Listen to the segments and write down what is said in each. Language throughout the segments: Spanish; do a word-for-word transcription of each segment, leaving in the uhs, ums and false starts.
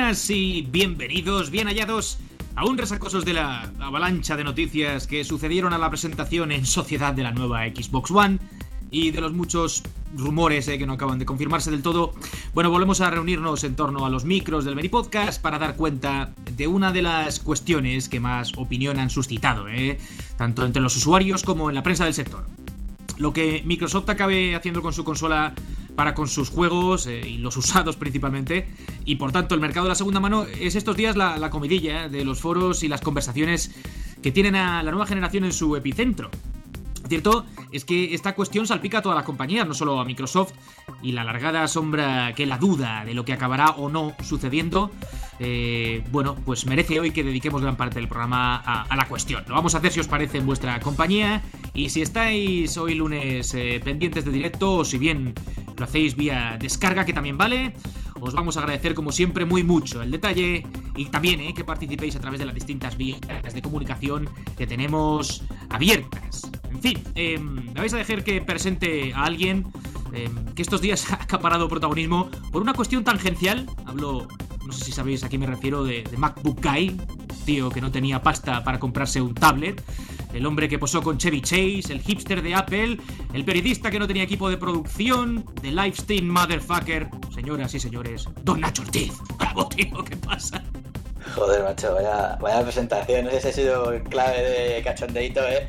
buenas y bienvenidos, bien hallados, aún resacosos de la avalancha de noticias que sucedieron a la presentación en sociedad de la nueva Xbox One y de los muchos rumores eh, que no acaban de confirmarse del todo. Bueno, volvemos a reunirnos en torno a los micros del Meripodcast para dar cuenta de una de las cuestiones que más opinión han suscitado, eh, tanto entre los usuarios como en la prensa del sector. Lo que Microsoft acabe haciendo con su consola para con sus juegos eh, y los usados principalmente, y por tanto el mercado de la segunda mano es estos días la, la comidilla de los foros y las conversaciones que tienen a la nueva generación en su epicentro. Cierto es que esta cuestión salpica a todas las compañías, no solo a Microsoft, y la alargada sombra que la duda de lo que acabará o no sucediendo, eh, bueno, pues merece hoy que dediquemos gran parte del programa a, a la cuestión. Lo vamos a hacer si os parece en vuestra compañía, y si estáis hoy lunes eh, pendientes de directo, o si bien lo hacéis vía descarga, que también vale, os vamos a agradecer como siempre muy mucho el detalle y también eh, que participéis a través de las distintas vías de comunicación que tenemos abiertas. En fin, eh, me vais a dejar que presente a alguien eh, que estos días ha acaparado protagonismo por una cuestión tangencial. Hablo, no sé si sabéis a quién me refiero, de, de MacBook Guy, tío que no tenía pasta para comprarse un tablet, el hombre que posó con Chevy Chase, el hipster de Apple, el periodista que no tenía equipo de producción, The Livestream Motherfucker, señoras y señores, Don Nacho Ortiz. Bravo, tío, ¿qué pasa? Joder, macho, vaya, vaya presentación. No sé si ha sido clave de cachondeito, eh.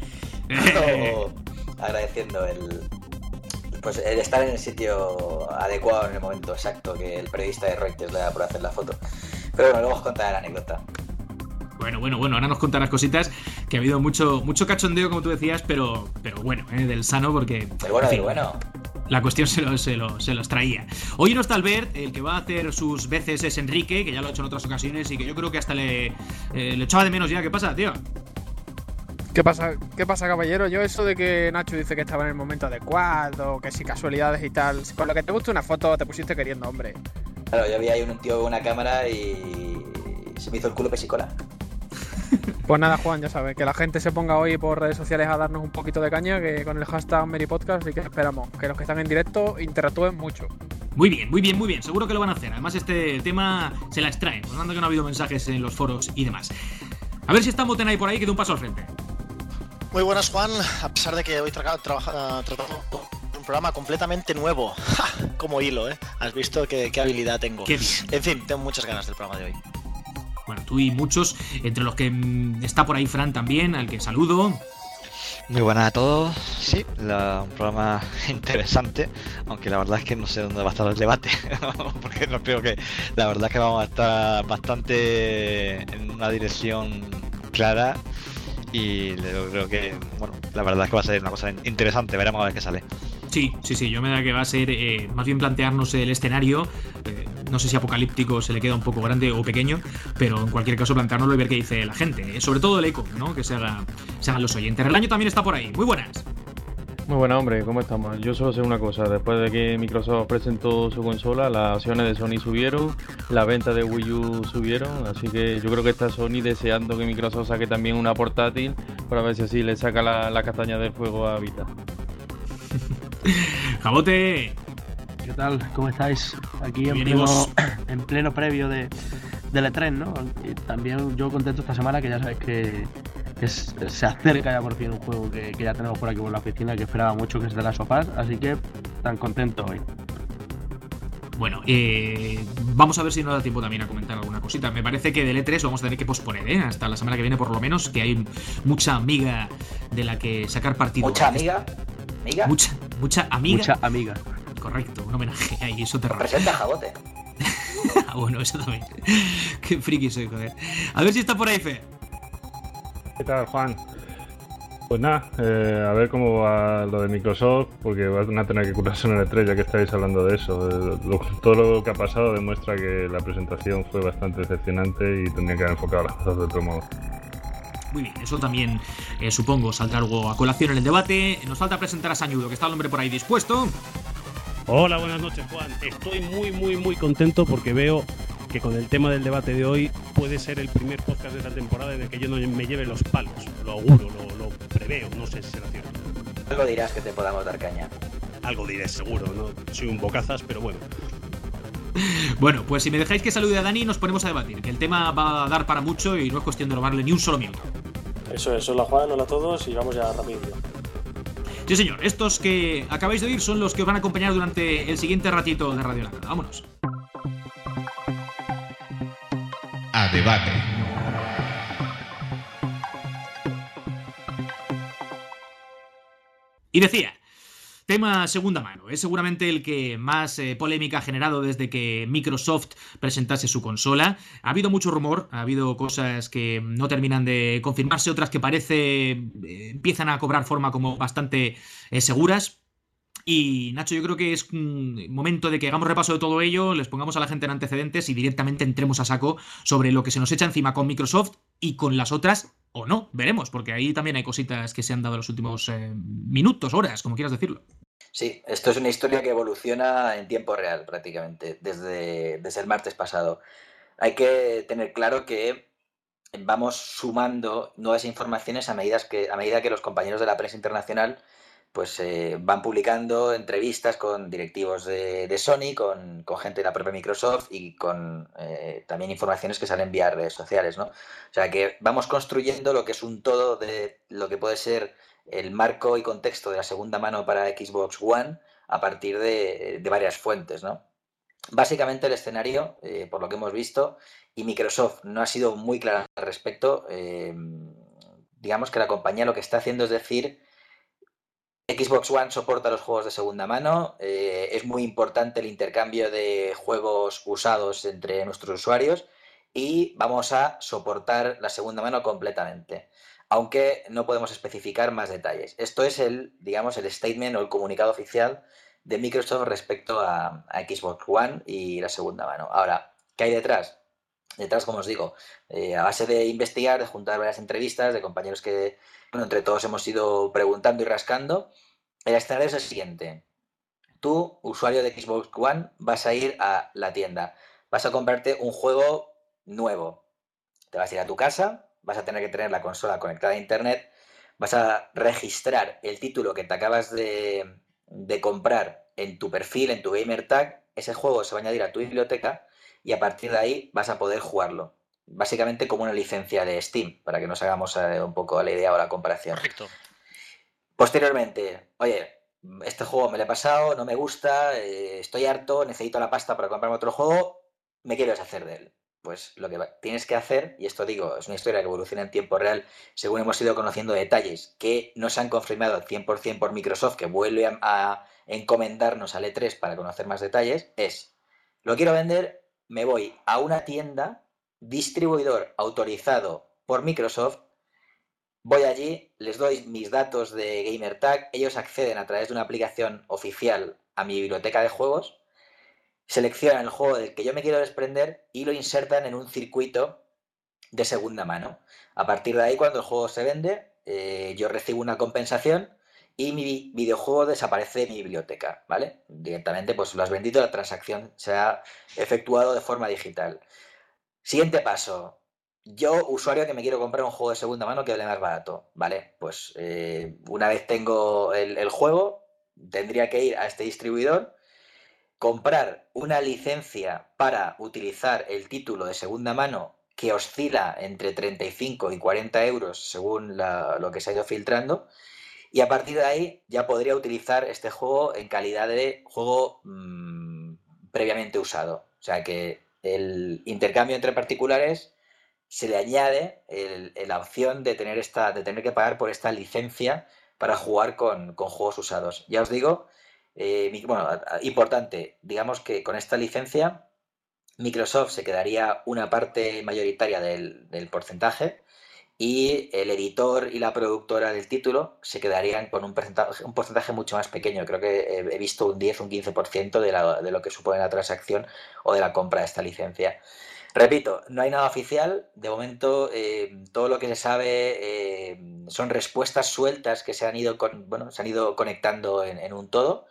Pero agradeciendo el, pues, el estar en el sitio adecuado en el momento exacto que el periodista de Reuters le da por hacer la foto. Pero bueno, luego os contaré la anécdota. Bueno, bueno, bueno, ahora nos contarás cositas, que ha habido mucho mucho cachondeo, como tú decías, pero pero bueno, eh, del sano, porque... Pero bueno, en fin, pero bueno. La cuestión se, lo, se, lo, se los traía. Hoy no está Albert, el que va a hacer sus veces es Enrique, que ya lo ha hecho en otras ocasiones y que yo creo que hasta le, eh, le echaba de menos ya. ¿Qué pasa, tío? ¿Qué pasa, ¿Qué pasa, caballero? Yo eso de que Nacho dice que estaba en el momento adecuado, que si casualidades y tal, con lo que te gusta una foto te pusiste queriendo, hombre. Claro, yo vi ahí un tío con una cámara y se me hizo el culo pesicola. Pues nada, Juan, ya sabes, que la gente se ponga hoy por redes sociales a darnos un poquito de caña, que con el hashtag Meripodcast, y que esperamos que los que están en directo interactúen mucho. Muy bien, muy bien, muy bien, seguro que lo van a hacer. Además este tema se la extraen, pues dando que no ha habido mensajes en los foros y demás. A ver si está Moten ahí por ahí, que de un paso al frente. Muy buenas, Juan, a pesar de que hoy tra- tra- tratamos un programa completamente nuevo. ¡Ja! Como hilo, ¿eh? Has visto qué, qué habilidad tengo. Qué bien. En fin, tengo muchas ganas del programa de hoy. Bueno, tú y muchos, entre los que mmm, está por ahí Fran también, al que saludo. Muy buenas a todos. Sí, la, un programa interesante, aunque la verdad es que no sé dónde va a estar el debate, porque no creo que, la verdad es que vamos a estar bastante en una dirección clara y creo que, bueno, la verdad es que va a ser una cosa interesante, veremos a ver qué sale. Sí, sí, sí, yo me da que va a ser eh, más bien plantearnos el escenario, eh, no sé si apocalíptico se le queda un poco grande o pequeño, pero en cualquier caso planteárnoslo y ver qué dice la gente, eh, sobre todo el eco, ¿no? Que se, haga, se hagan los oyentes. El año también está por ahí, muy buenas. Muy buenas, hombre, ¿cómo estamos? Yo solo sé una cosa, después de que Microsoft presentó su consola, las acciones de Sony subieron, las ventas de Wii U subieron, así que yo creo que está Sony deseando que Microsoft saque también una portátil para ver si así le saca la, la castaña del fuego a Vita. ¡Jabote! ¿Qué tal? ¿Cómo estáis? Aquí en Bien, pleno, en pleno previo de, del E tres, ¿no? Y también yo contento esta semana, que ya sabes que, que se acerca ya por fin un juego que, que ya tenemos por aquí por la oficina, que esperaba mucho, que es de las sofás, así que tan contento hoy. Bueno, eh, vamos a ver si nos da tiempo también a comentar alguna cosita. Me parece que del E tres lo vamos a tener que posponer, ¿eh? Hasta la semana que viene por lo menos, que hay mucha amiga de la que sacar partido. ¿Mucha amiga? ¿Amiga? Mucha, mucha amiga. Mucha amiga. Correcto, un homenaje ahí, eso te Presenta Jabote. Ah, bueno, eso también. Qué friki soy, joder. A ver si está por ahí, Fe. ¿Qué tal, Juan? Pues nada, eh, a ver cómo va lo de Microsoft, porque van a tener que curarse en el E tres, ya que estáis hablando de eso. Eh, lo, todo lo que ha pasado demuestra que la presentación fue bastante decepcionante y tendrían que haber enfocado las cosas de otro modo. Muy bien, eso también eh, supongo saldrá algo a colación en el debate. Nos falta presentar a Sañudo, que está el hombre por ahí dispuesto. Hola, buenas noches, Juan. Estoy muy, muy, muy contento porque veo que con el tema del debate de hoy puede ser el primer podcast de esta temporada en el que yo no me lleve los palos. Lo auguro, lo, lo preveo, no sé si será cierto. Algo dirás que te podamos dar caña. Algo diré seguro, no soy un bocazas, pero bueno. Bueno, pues si me dejáis que salude a Dani, nos ponemos a debatir, que el tema va a dar para mucho y no es cuestión de robarle ni un solo minuto. Eso es, hola Juan, hola a todos y vamos ya rápido. Sí, señor, estos que acabáis de oír son los que os van a acompañar durante el siguiente ratito de Radio Lata. Vámonos. A debate. Y decía, tema segunda mano. Es seguramente el que más eh, polémica ha generado desde que Microsoft presentase su consola. Ha habido mucho rumor, ha habido cosas que no terminan de confirmarse, otras que parece eh, empiezan a cobrar forma como bastante eh, seguras. Y Nacho, yo creo que es un momento de que hagamos repaso de todo ello, les pongamos a la gente en antecedentes y directamente entremos a saco sobre lo que se nos echa encima con Microsoft y con las otras, o no, veremos, porque ahí también hay cositas que se han dado en los últimos eh, minutos, horas, como quieras decirlo. Sí, esto es una historia que evoluciona en tiempo real prácticamente, desde, desde el martes pasado. Hay que tener claro que vamos sumando nuevas informaciones a medida que, a medida que los compañeros de la prensa internacional pues eh, van publicando entrevistas con directivos de, de Sony, con, con gente de la propia Microsoft y con eh, también informaciones que salen vía redes sociales, ¿no? O sea que vamos construyendo lo que es un todo de lo que puede ser el marco y contexto de la segunda mano para Xbox One a partir de, de varias fuentes, ¿no? Básicamente el escenario, eh, por lo que hemos visto, y Microsoft no ha sido muy clara al respecto, eh, digamos que la compañía lo que está haciendo es decir, Xbox One soporta los juegos de segunda mano, eh, es muy importante el intercambio de juegos usados entre nuestros usuarios y vamos a soportar la segunda mano completamente, aunque no podemos especificar más detalles. Esto es el, digamos, el statement o el comunicado oficial de Microsoft respecto a, a Xbox One y la segunda mano. Ahora, ¿qué hay detrás? Detrás, como os digo, eh, a base de investigar, de juntar varias entrevistas de compañeros que, bueno, entre todos hemos ido preguntando y rascando, el escenario es el siguiente. Tú, usuario de Xbox One, vas a ir a la tienda, vas a comprarte un juego nuevo. Te vas a ir a tu casa, vas a tener que tener la consola conectada a internet, vas a registrar el título que te acabas de, de comprar en tu perfil, en tu gamer tag, ese juego se va a añadir a tu biblioteca y a partir de ahí vas a poder jugarlo. Básicamente como una licencia de Steam, para que nos hagamos eh, un poco la idea o la comparación. Correcto. Posteriormente, oye, este juego me lo he pasado, no me gusta, eh, estoy harto, necesito la pasta para comprarme otro juego, me quiero deshacer de él. Pues lo que tienes que hacer, y esto digo, es una historia que evoluciona en tiempo real, según hemos ido conociendo detalles que no se han confirmado al cien por ciento por Microsoft, que vuelve a, a encomendarnos al E tres para conocer más detalles, es, lo quiero vender, me voy a una tienda, distribuidor autorizado por Microsoft, voy allí, les doy mis datos de GamerTag, ellos acceden a través de una aplicación oficial a mi biblioteca de juegos, seleccionan el juego del que yo me quiero desprender y lo insertan en un circuito de segunda mano. A partir de ahí, cuando el juego se vende, eh, yo recibo una compensación y mi videojuego desaparece de mi biblioteca, ¿vale? Directamente, pues lo has vendido, la transacción se ha efectuado de forma digital. Siguiente paso. Yo, usuario que me quiero comprar un juego de segunda mano que vale más barato, ¿vale? Pues eh, una vez tengo el, el juego, tendría que ir a este distribuidor, comprar una licencia para utilizar el título de segunda mano que oscila entre treinta y cinco y cuarenta euros según la, lo que se ha ido filtrando, y a partir de ahí ya podría utilizar este juego en calidad de juego mmm, previamente usado. O sea que el intercambio entre particulares se le añade el, el, la opción de tener, esta, de tener que pagar por esta licencia para jugar con, con juegos usados. Ya os digo, eh, bueno, importante, digamos que con esta licencia Microsoft se quedaría una parte mayoritaria del, del porcentaje y el editor y la productora del título se quedarían con un porcentaje, un porcentaje mucho más pequeño. Creo que he visto un diez o un quince por ciento de, la, de lo que supone la transacción o de la compra de esta licencia. Repito, no hay nada oficial. De momento, eh, todo lo que se sabe eh, son respuestas sueltas que se han ido, con, bueno, se han ido conectando en, en un todo.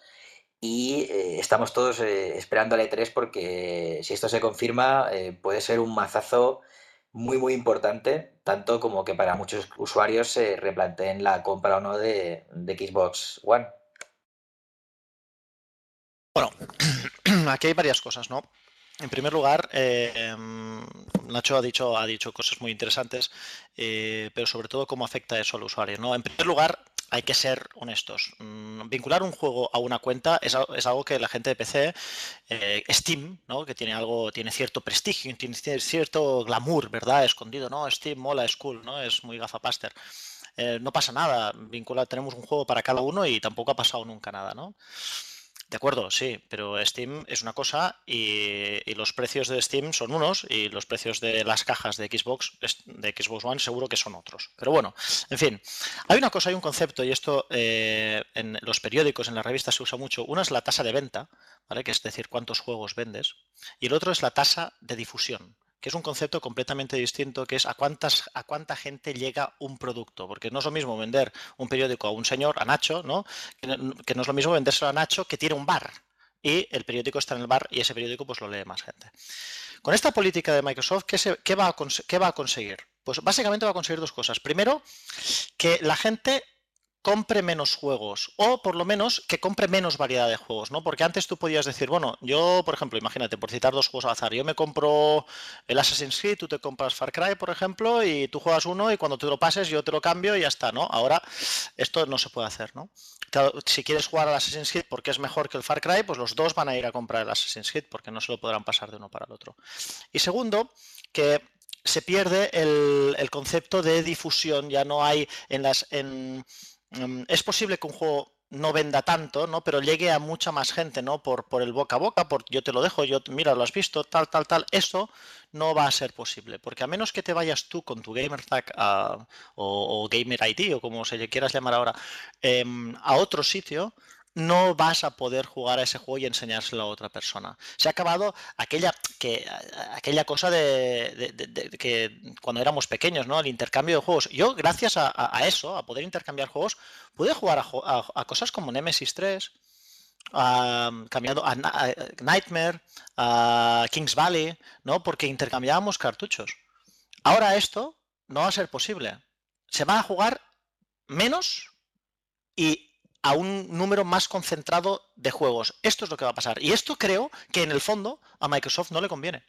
Y eh, estamos todos eh, esperando al E tres porque si esto se confirma eh, puede ser un mazazo muy muy importante, tanto como que para muchos usuarios se replanteen la compra o no de, de Xbox One. Bueno, aquí hay varias cosas, ¿no? En primer lugar, eh, Nacho ha dicho, ha dicho cosas muy interesantes, eh, pero sobre todo cómo afecta eso al usuario, ¿no? En primer lugar, hay que ser honestos. Mm, vincular un juego a una cuenta es, es algo que la gente de P C, eh, Steam, ¿no? Que tiene algo, tiene cierto prestigio, tiene cierto glamour, ¿verdad? Escondido, ¿no? Steam mola, es cool, ¿no? Es muy gafapaster. Eh, no pasa nada, vincular, tenemos un juego para cada uno y tampoco ha pasado nunca nada, ¿no? De acuerdo, sí, pero Steam es una cosa y, y los precios de Steam son unos y los precios de las cajas de Xbox, de Xbox One seguro que son otros. Pero bueno, en fin, hay una cosa, hay un concepto y esto eh, en los periódicos, en las revistas se usa mucho. Una es la tasa de venta, ¿vale? Que es decir, cuántos juegos vendes, y el otro es la tasa de difusión, que es un concepto completamente distinto, que es a cuántas a cuánta gente llega un producto, porque no es lo mismo vender un periódico a un señor, a Nacho, ¿no? Que no, que no es lo mismo vendérselo a Nacho que tiene un bar y el periódico está en el bar y ese periódico pues lo lee más gente. Con esta política de Microsoft, ¿qué, se, qué, va, a qué va a conseguir? Pues básicamente va a conseguir dos cosas. Primero, que la gente compre menos juegos o por lo menos que compre menos variedad de juegos, ¿no? Porque antes tú podías decir, bueno, yo, por ejemplo, imagínate, por citar dos juegos al azar, yo me compro el Assassin's Creed, tú te compras Far Cry, por ejemplo, y tú juegas uno y cuando tú lo pases yo te lo cambio y ya está, ¿no? Ahora esto no se puede hacer, ¿no? Si quieres jugar al Assassin's Creed porque es mejor que el Far Cry, pues los dos van a ir a comprar el Assassin's Creed porque no se lo podrán pasar de uno para el otro. Y segundo, que se pierde el, el concepto de difusión, ya no hay en las... En, es posible que un juego no venda tanto, ¿no? Pero llegue a mucha más gente, ¿no? Por, por el boca a boca, por yo te lo dejo, yo mira, lo has visto, tal, tal, tal. Eso no va a ser posible, porque a menos que te vayas tú con tu gamertag uh, o, o gamer I D o como se le quieras llamar ahora, eh, a otro sitio, no vas a poder jugar a ese juego y enseñárselo a otra persona. Se ha acabado aquella, que, aquella cosa de, de, de, de que cuando éramos pequeños, ¿no? El intercambio de juegos. Yo, gracias a, a eso, a poder intercambiar juegos, pude jugar a, a, a cosas como Nemesis tres, a, cambiando a, a Nightmare, a Kings Valley, ¿no? Porque intercambiábamos cartuchos. Ahora esto no va a ser posible. Se va a jugar menos y a un número más concentrado de juegos. Esto es lo que va a pasar. Y esto creo que en el fondo a Microsoft no le conviene.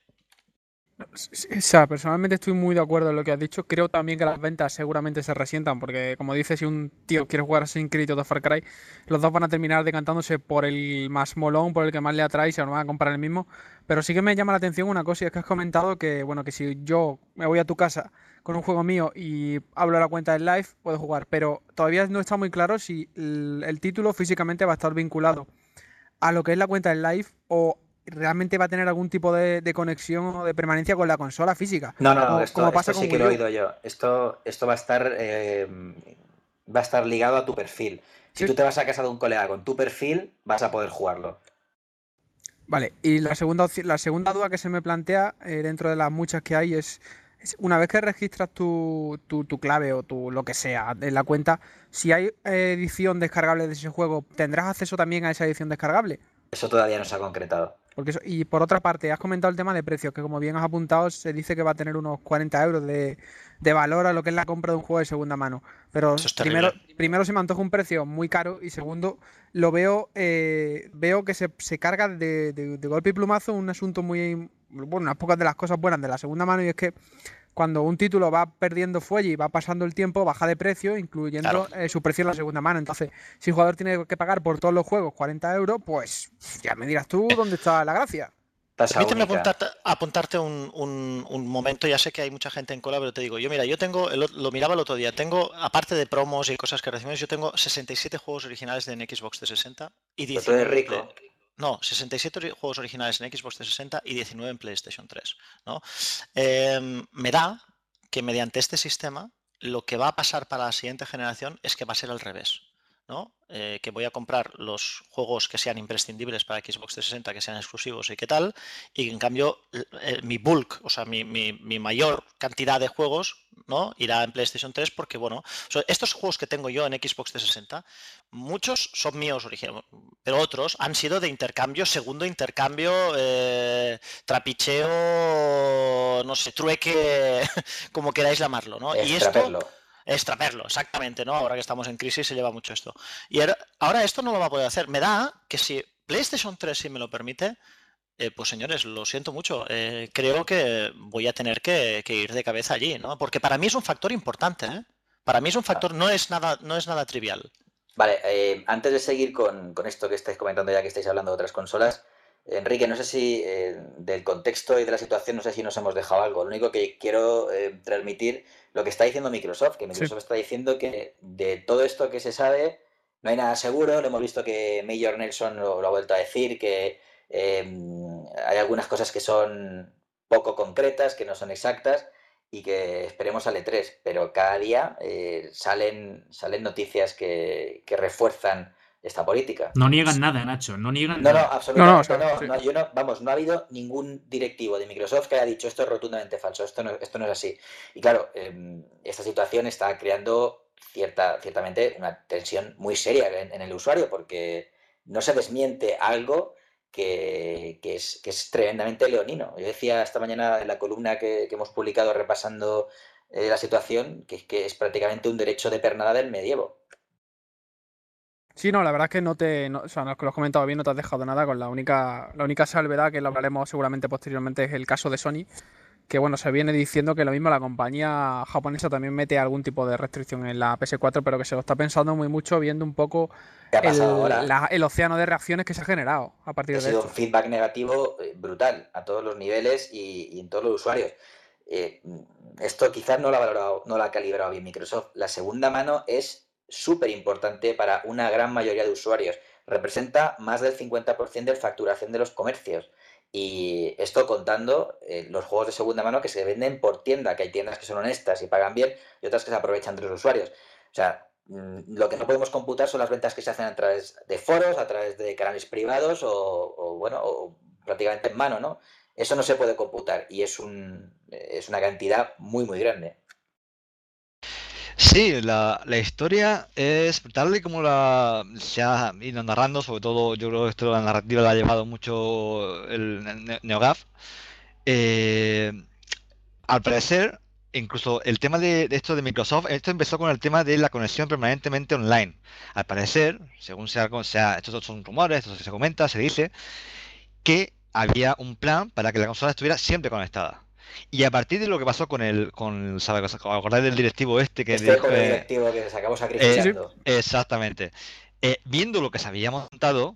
O sea, personalmente estoy muy de acuerdo en lo que has dicho. Creo también que las ventas seguramente se resientan, porque como dices, si un tío quiere jugar a Assassin's Creed o Far Cry, los dos van a terminar decantándose por el más molón, por el que más le atrae y se lo van a comprar el mismo. Pero sí que me llama la atención una cosa, y es que has comentado que, bueno, que si yo me voy a tu casa con un juego mío y hablo a la cuenta del live, puedo jugar. Pero todavía no está muy claro si el, el título físicamente va a estar vinculado a lo que es la cuenta del live o realmente va a tener algún tipo de, de conexión o de permanencia con la consola física. No, no, como, esto, como pasa esto sí con que lo he Wii U. oído yo. Esto, esto va a estar eh, va a estar ligado a tu perfil. Si Sí. tú te vas a casa de un colega con tu perfil, vas a poder jugarlo. Vale, y la segunda, la segunda duda que se me plantea eh, dentro de las muchas que hay es, es una vez que registras tu, tu, tu clave o tu lo que sea en la cuenta, si hay eh, edición descargable de ese juego, ¿tendrás acceso también a esa edición descargable? Eso todavía no se ha concretado. Porque eso, y por otra parte, has comentado el tema de precios, que como bien has apuntado, se dice que va a tener unos cuarenta euros de, de valor a lo que es la compra de un juego de segunda mano. Pero Eso es primero, terrible. primero se me antoja un precio muy caro y segundo, lo veo eh, veo que se, se carga de, de, de golpe y plumazo un asunto muy... Bueno, unas pocas de las cosas buenas de la segunda mano, y es que cuando un título va perdiendo fuelle y va pasando el tiempo, baja de precio, incluyendo Claro. eh, su precio en la segunda mano. Entonces, si el jugador tiene que pagar por todos los juegos cuarenta euros, pues ya me dirás tú dónde está la gracia. Tasa Permíteme única. apuntarte, apuntarte un, un- un momento, ya sé que hay mucha gente en cola, pero te digo, yo mira, yo tengo, el o- lo miraba el otro día, tengo, aparte de promos y cosas que recibimos, yo tengo sesenta y siete juegos originales en Xbox trescientos sesenta y Pero tú eres diecinueve en rico. Play- No, sesenta y siete ori- juegos originales en Xbox trescientos sesenta y diecinueve en PlayStation tres, ¿no? Eh, me da que mediante este sistema lo que va a pasar para la siguiente generación es que va a ser al revés, ¿no? Eh, que voy a comprar los juegos que sean imprescindibles para Xbox trescientos sesenta, que sean exclusivos y qué tal, y en cambio eh, mi bulk, o sea, mi, mi- mi mayor cantidad de juegos, ¿no? Irá en PlayStation tres porque, bueno, o sea, estos juegos que tengo yo en Xbox trescientos sesenta, muchos son míos originales, pero otros han sido de intercambio, segundo intercambio, eh, trapicheo, no sé, trueque, como queráis llamarlo, ¿no? Y esto... Extraperlo. Extraperlo, exactamente, ¿no? Ahora que estamos en crisis se lleva mucho esto. Y ahora, ahora esto no lo va a poder hacer. Me da que si PlayStation tres, si me lo permite, eh, pues señores, lo siento mucho. Eh, creo que voy a tener que, que ir de cabeza allí, ¿no? Porque para mí es un factor importante, ¿eh? Para mí es un factor, no es nada, no es nada trivial. Vale, eh, antes de seguir con, con esto que estáis comentando ya que estáis hablando de otras consolas, Enrique, no sé si eh, del contexto y de la situación, no sé si nos hemos dejado algo. Lo único que quiero eh, transmitir, lo que está diciendo Microsoft, que Microsoft sí. está diciendo que de todo esto que se sabe no hay nada seguro. Lo hemos visto que Major Nelson lo, lo ha vuelto a decir, que eh, hay algunas cosas que son poco concretas, que no son exactas y que esperemos al E tres, pero cada día eh, salen, salen noticias que, que refuerzan esta política. No niegan nada, Nacho, no niegan no, nada. No, absolutamente no, no, no, o sea, no, sí. yo no, vamos, no ha habido ningún directivo de Microsoft que haya dicho esto es rotundamente falso, esto no, esto no es así. Y claro, eh, esta situación está creando cierta, ciertamente una tensión muy seria en, en el usuario, porque no se desmiente algo que, que, es, que es tremendamente leonino. Yo decía esta mañana en la columna que, que hemos publicado repasando eh, la situación, que, que es prácticamente un derecho de pernada del medievo. Sí, no, la verdad es que no te, no, o sea, no, que lo has comentado bien, no te has dejado nada. Con la única, la única salvedad, que lo hablaremos seguramente posteriormente, es el caso de Sony, que bueno, se viene diciendo que lo mismo la compañía japonesa también mete algún tipo de restricción en la P S cuatro, pero que se lo está pensando muy mucho, viendo un poco el, la, el océano de reacciones que se ha generado a partir ha de sido esto. Un feedback negativo brutal a todos los niveles y, y en todos los usuarios. Eh, esto quizás no lo ha valorado, no lo ha calibrado bien Microsoft. La segunda mano es súper importante para una gran mayoría de usuarios. Representa más del cincuenta por ciento de facturación de los comercios. Y esto contando eh, los juegos de segunda mano que se venden por tienda, que hay tiendas que son honestas y pagan bien y otras que se aprovechan de los usuarios. O sea, mmm, lo que no podemos computar son las ventas que se hacen a través de foros, a través de canales privados o, o bueno, o prácticamente en mano, ¿no? Eso no se puede computar y es, un, es una cantidad muy, muy grande. Sí, la, la historia es tal y como la se ha ido narrando, sobre todo yo creo que esto la narrativa la ha llevado mucho el NeoGAF. Eh, al parecer, incluso el tema de, de esto de Microsoft, esto empezó con el tema de la conexión permanentemente online. Al parecer, según sea, sea estos son rumores, esto se comenta, se dice que había un plan para que la consola estuviera siempre conectada. Y a partir de lo que pasó con el, con, ¿sabes? ¿Acordáis del directivo este que este dijo, pobre eh, directivo que se acabó sacrificando? Eh, exactamente. Eh, viendo lo que se había montado,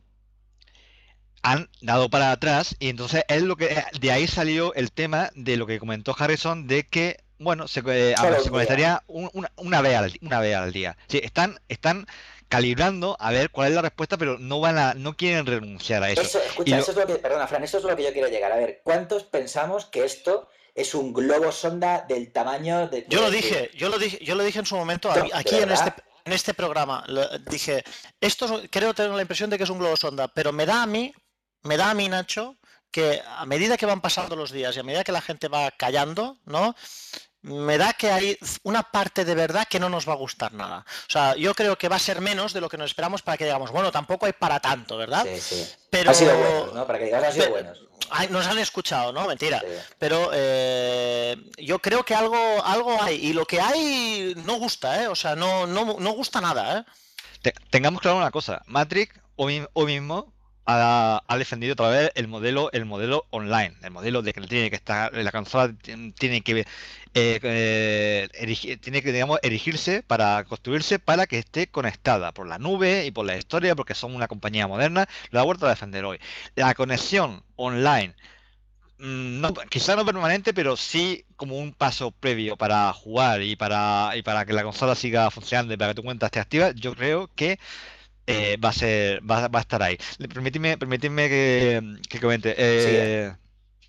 han dado para atrás y entonces es lo que de ahí salió el tema de lo que comentó Harrison de que bueno se, eh, a, se conectaría un, una, una vez al una vez al día. Sí, están están calibrando a ver cuál es la respuesta, pero no van a no quieren renunciar a eso. Eso, escucha, lo... eso es lo que, perdona, Fran, eso es lo que yo quiero llegar. A ver, ¿cuántos pensamos que esto es un globo sonda del tamaño de... Yo lo dije, yo lo dije, yo lo dije en su momento no, aquí en este en este programa. Lo, dije, esto creo tener la impresión de que es un globo sonda, pero me da a mí, me da a mí, Nacho, que a medida que van pasando los días y a medida que la gente va callando, ¿no? Me da que hay una parte de verdad que no nos va a gustar nada. O sea, yo creo que va a ser menos de lo que nos esperamos para que digamos, bueno, tampoco hay para tanto, ¿verdad? Sí, sí. Pero... Han sido buenos, ¿no? Para que digas, han sido buenos. Ay, nos han escuchado, ¿no? Mentira. Sí. Pero eh, yo creo que algo, algo hay. Y lo que hay no gusta, ¿eh? O sea, no, no, no gusta nada, ¿eh? Te, tengamos claro una cosa. Matrix hoy, hoy mismo ha, ha defendido otra vez el modelo, el modelo online. El modelo de que tiene que estar, la consola tiene que eh, eh, erigir, tiene que, digamos, erigirse para construirse para que esté conectada por la nube y por la historia, porque son una compañía moderna. Lo ha vuelto a defender hoy. La conexión online, no, quizá no permanente, pero sí como un paso previo para jugar y para y para que la consola siga funcionando y para que tu cuenta esté activa, yo creo que eh, va a ser va, va a estar ahí. Permitidme, permitidme que, que comente. Eh, sí.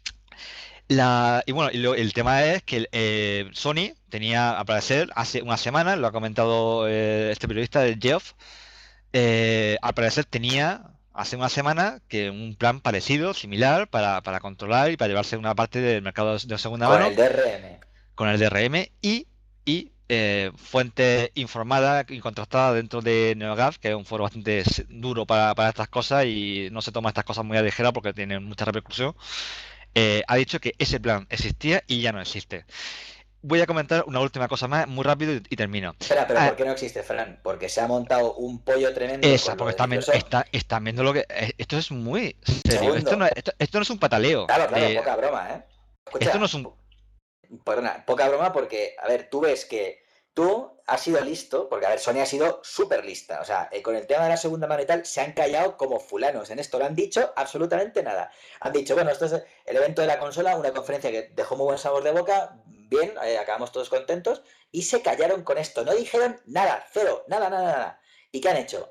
La, y bueno, y lo, el tema es que eh, Sony tenía, al parecer, hace una semana, lo ha comentado eh, este periodista, Geoff, eh, al parecer tenía hace una semana que un plan parecido, similar, para, para controlar y para llevarse una parte del mercado de segunda mano. Con el D R M. Con el D R M y, y eh, fuente informada y contrastada dentro de NeoGAF, que es un foro bastante duro para, para estas cosas y no se toma estas cosas muy a ligera porque tienen mucha repercusión. Eh, ha dicho que ese plan existía y ya no existe. voy a comentar una última cosa más, muy rápido y, y termino. Espera, pero Ah, ¿por qué no existe, Fran? Porque se ha montado un pollo tremendo esa, con lo porque de están viendo, Microsoft. está, están viendo lo que... eh, Esto es muy serio. Esto Segundo. no, esto, esto no es un pataleo. Claro, claro, de- poca broma, ¿eh? Escucha, esto no es un... po- perdona, poca broma porque, a ver, tú ves que tú has sido listo, porque, a ver, Sony ha sido súper lista. O sea, eh, con el tema de la segunda mano y tal, se han callado como fulanos. En esto no han dicho absolutamente nada. Han dicho, bueno, esto es el evento de la consola, una conferencia que dejó muy buen sabor de boca, bien, eh, acabamos todos contentos, y se callaron con esto. No dijeron nada, cero, nada, nada, nada. ¿Y qué han hecho?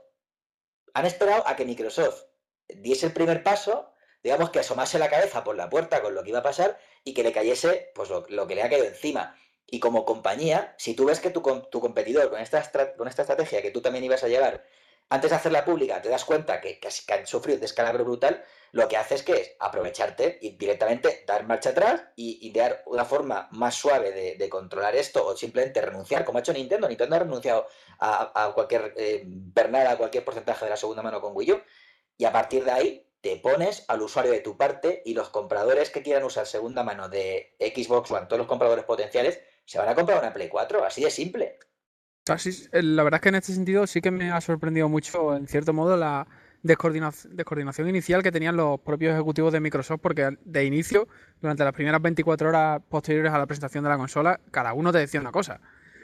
Han esperado a que Microsoft diese el primer paso, digamos que asomase la cabeza por la puerta con lo que iba a pasar y que le cayese pues lo, lo que le ha caído encima. Y como compañía, si tú ves que tu, tu competidor con esta, con esta estrategia que tú también ibas a llevar, antes de hacerla pública, te das cuenta que, que, que han sufrido un descalabro brutal, lo que haces que es aprovecharte y directamente dar marcha atrás y idear una forma más suave de, de controlar esto o simplemente renunciar, como ha hecho Nintendo. Nintendo ha renunciado a, a cualquier eh, pernada, a cualquier porcentaje de la segunda mano con Wii U, y a partir de ahí te pones al usuario de tu parte y los compradores que quieran usar segunda mano de Xbox One, todos los compradores potenciales, se van a comprar una Play cuatro, así de simple. Así, la verdad es que en este sentido sí que me ha sorprendido mucho, en cierto modo, la descoordinación, descoordinación inicial que tenían los propios ejecutivos de Microsoft, porque de inicio, durante las primeras veinticuatro horas posteriores a la presentación de la consola, cada uno te decía una cosa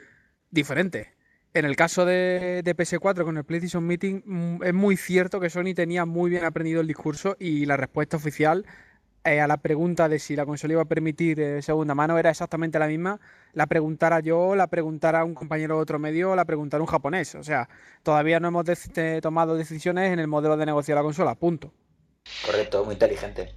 diferente. En el caso de, de P S cuatro con el PlayStation Meeting, es muy cierto que Sony tenía muy bien aprendido el discurso y la respuesta oficial eh, a la pregunta de si la consola iba a permitir eh, segunda mano era exactamente la misma. La preguntara yo, la preguntara un compañero de otro medio, la preguntara un japonés. O sea, todavía no hemos de tomado decisiones en el modelo de negocio de la consola, punto. Correcto, muy inteligente.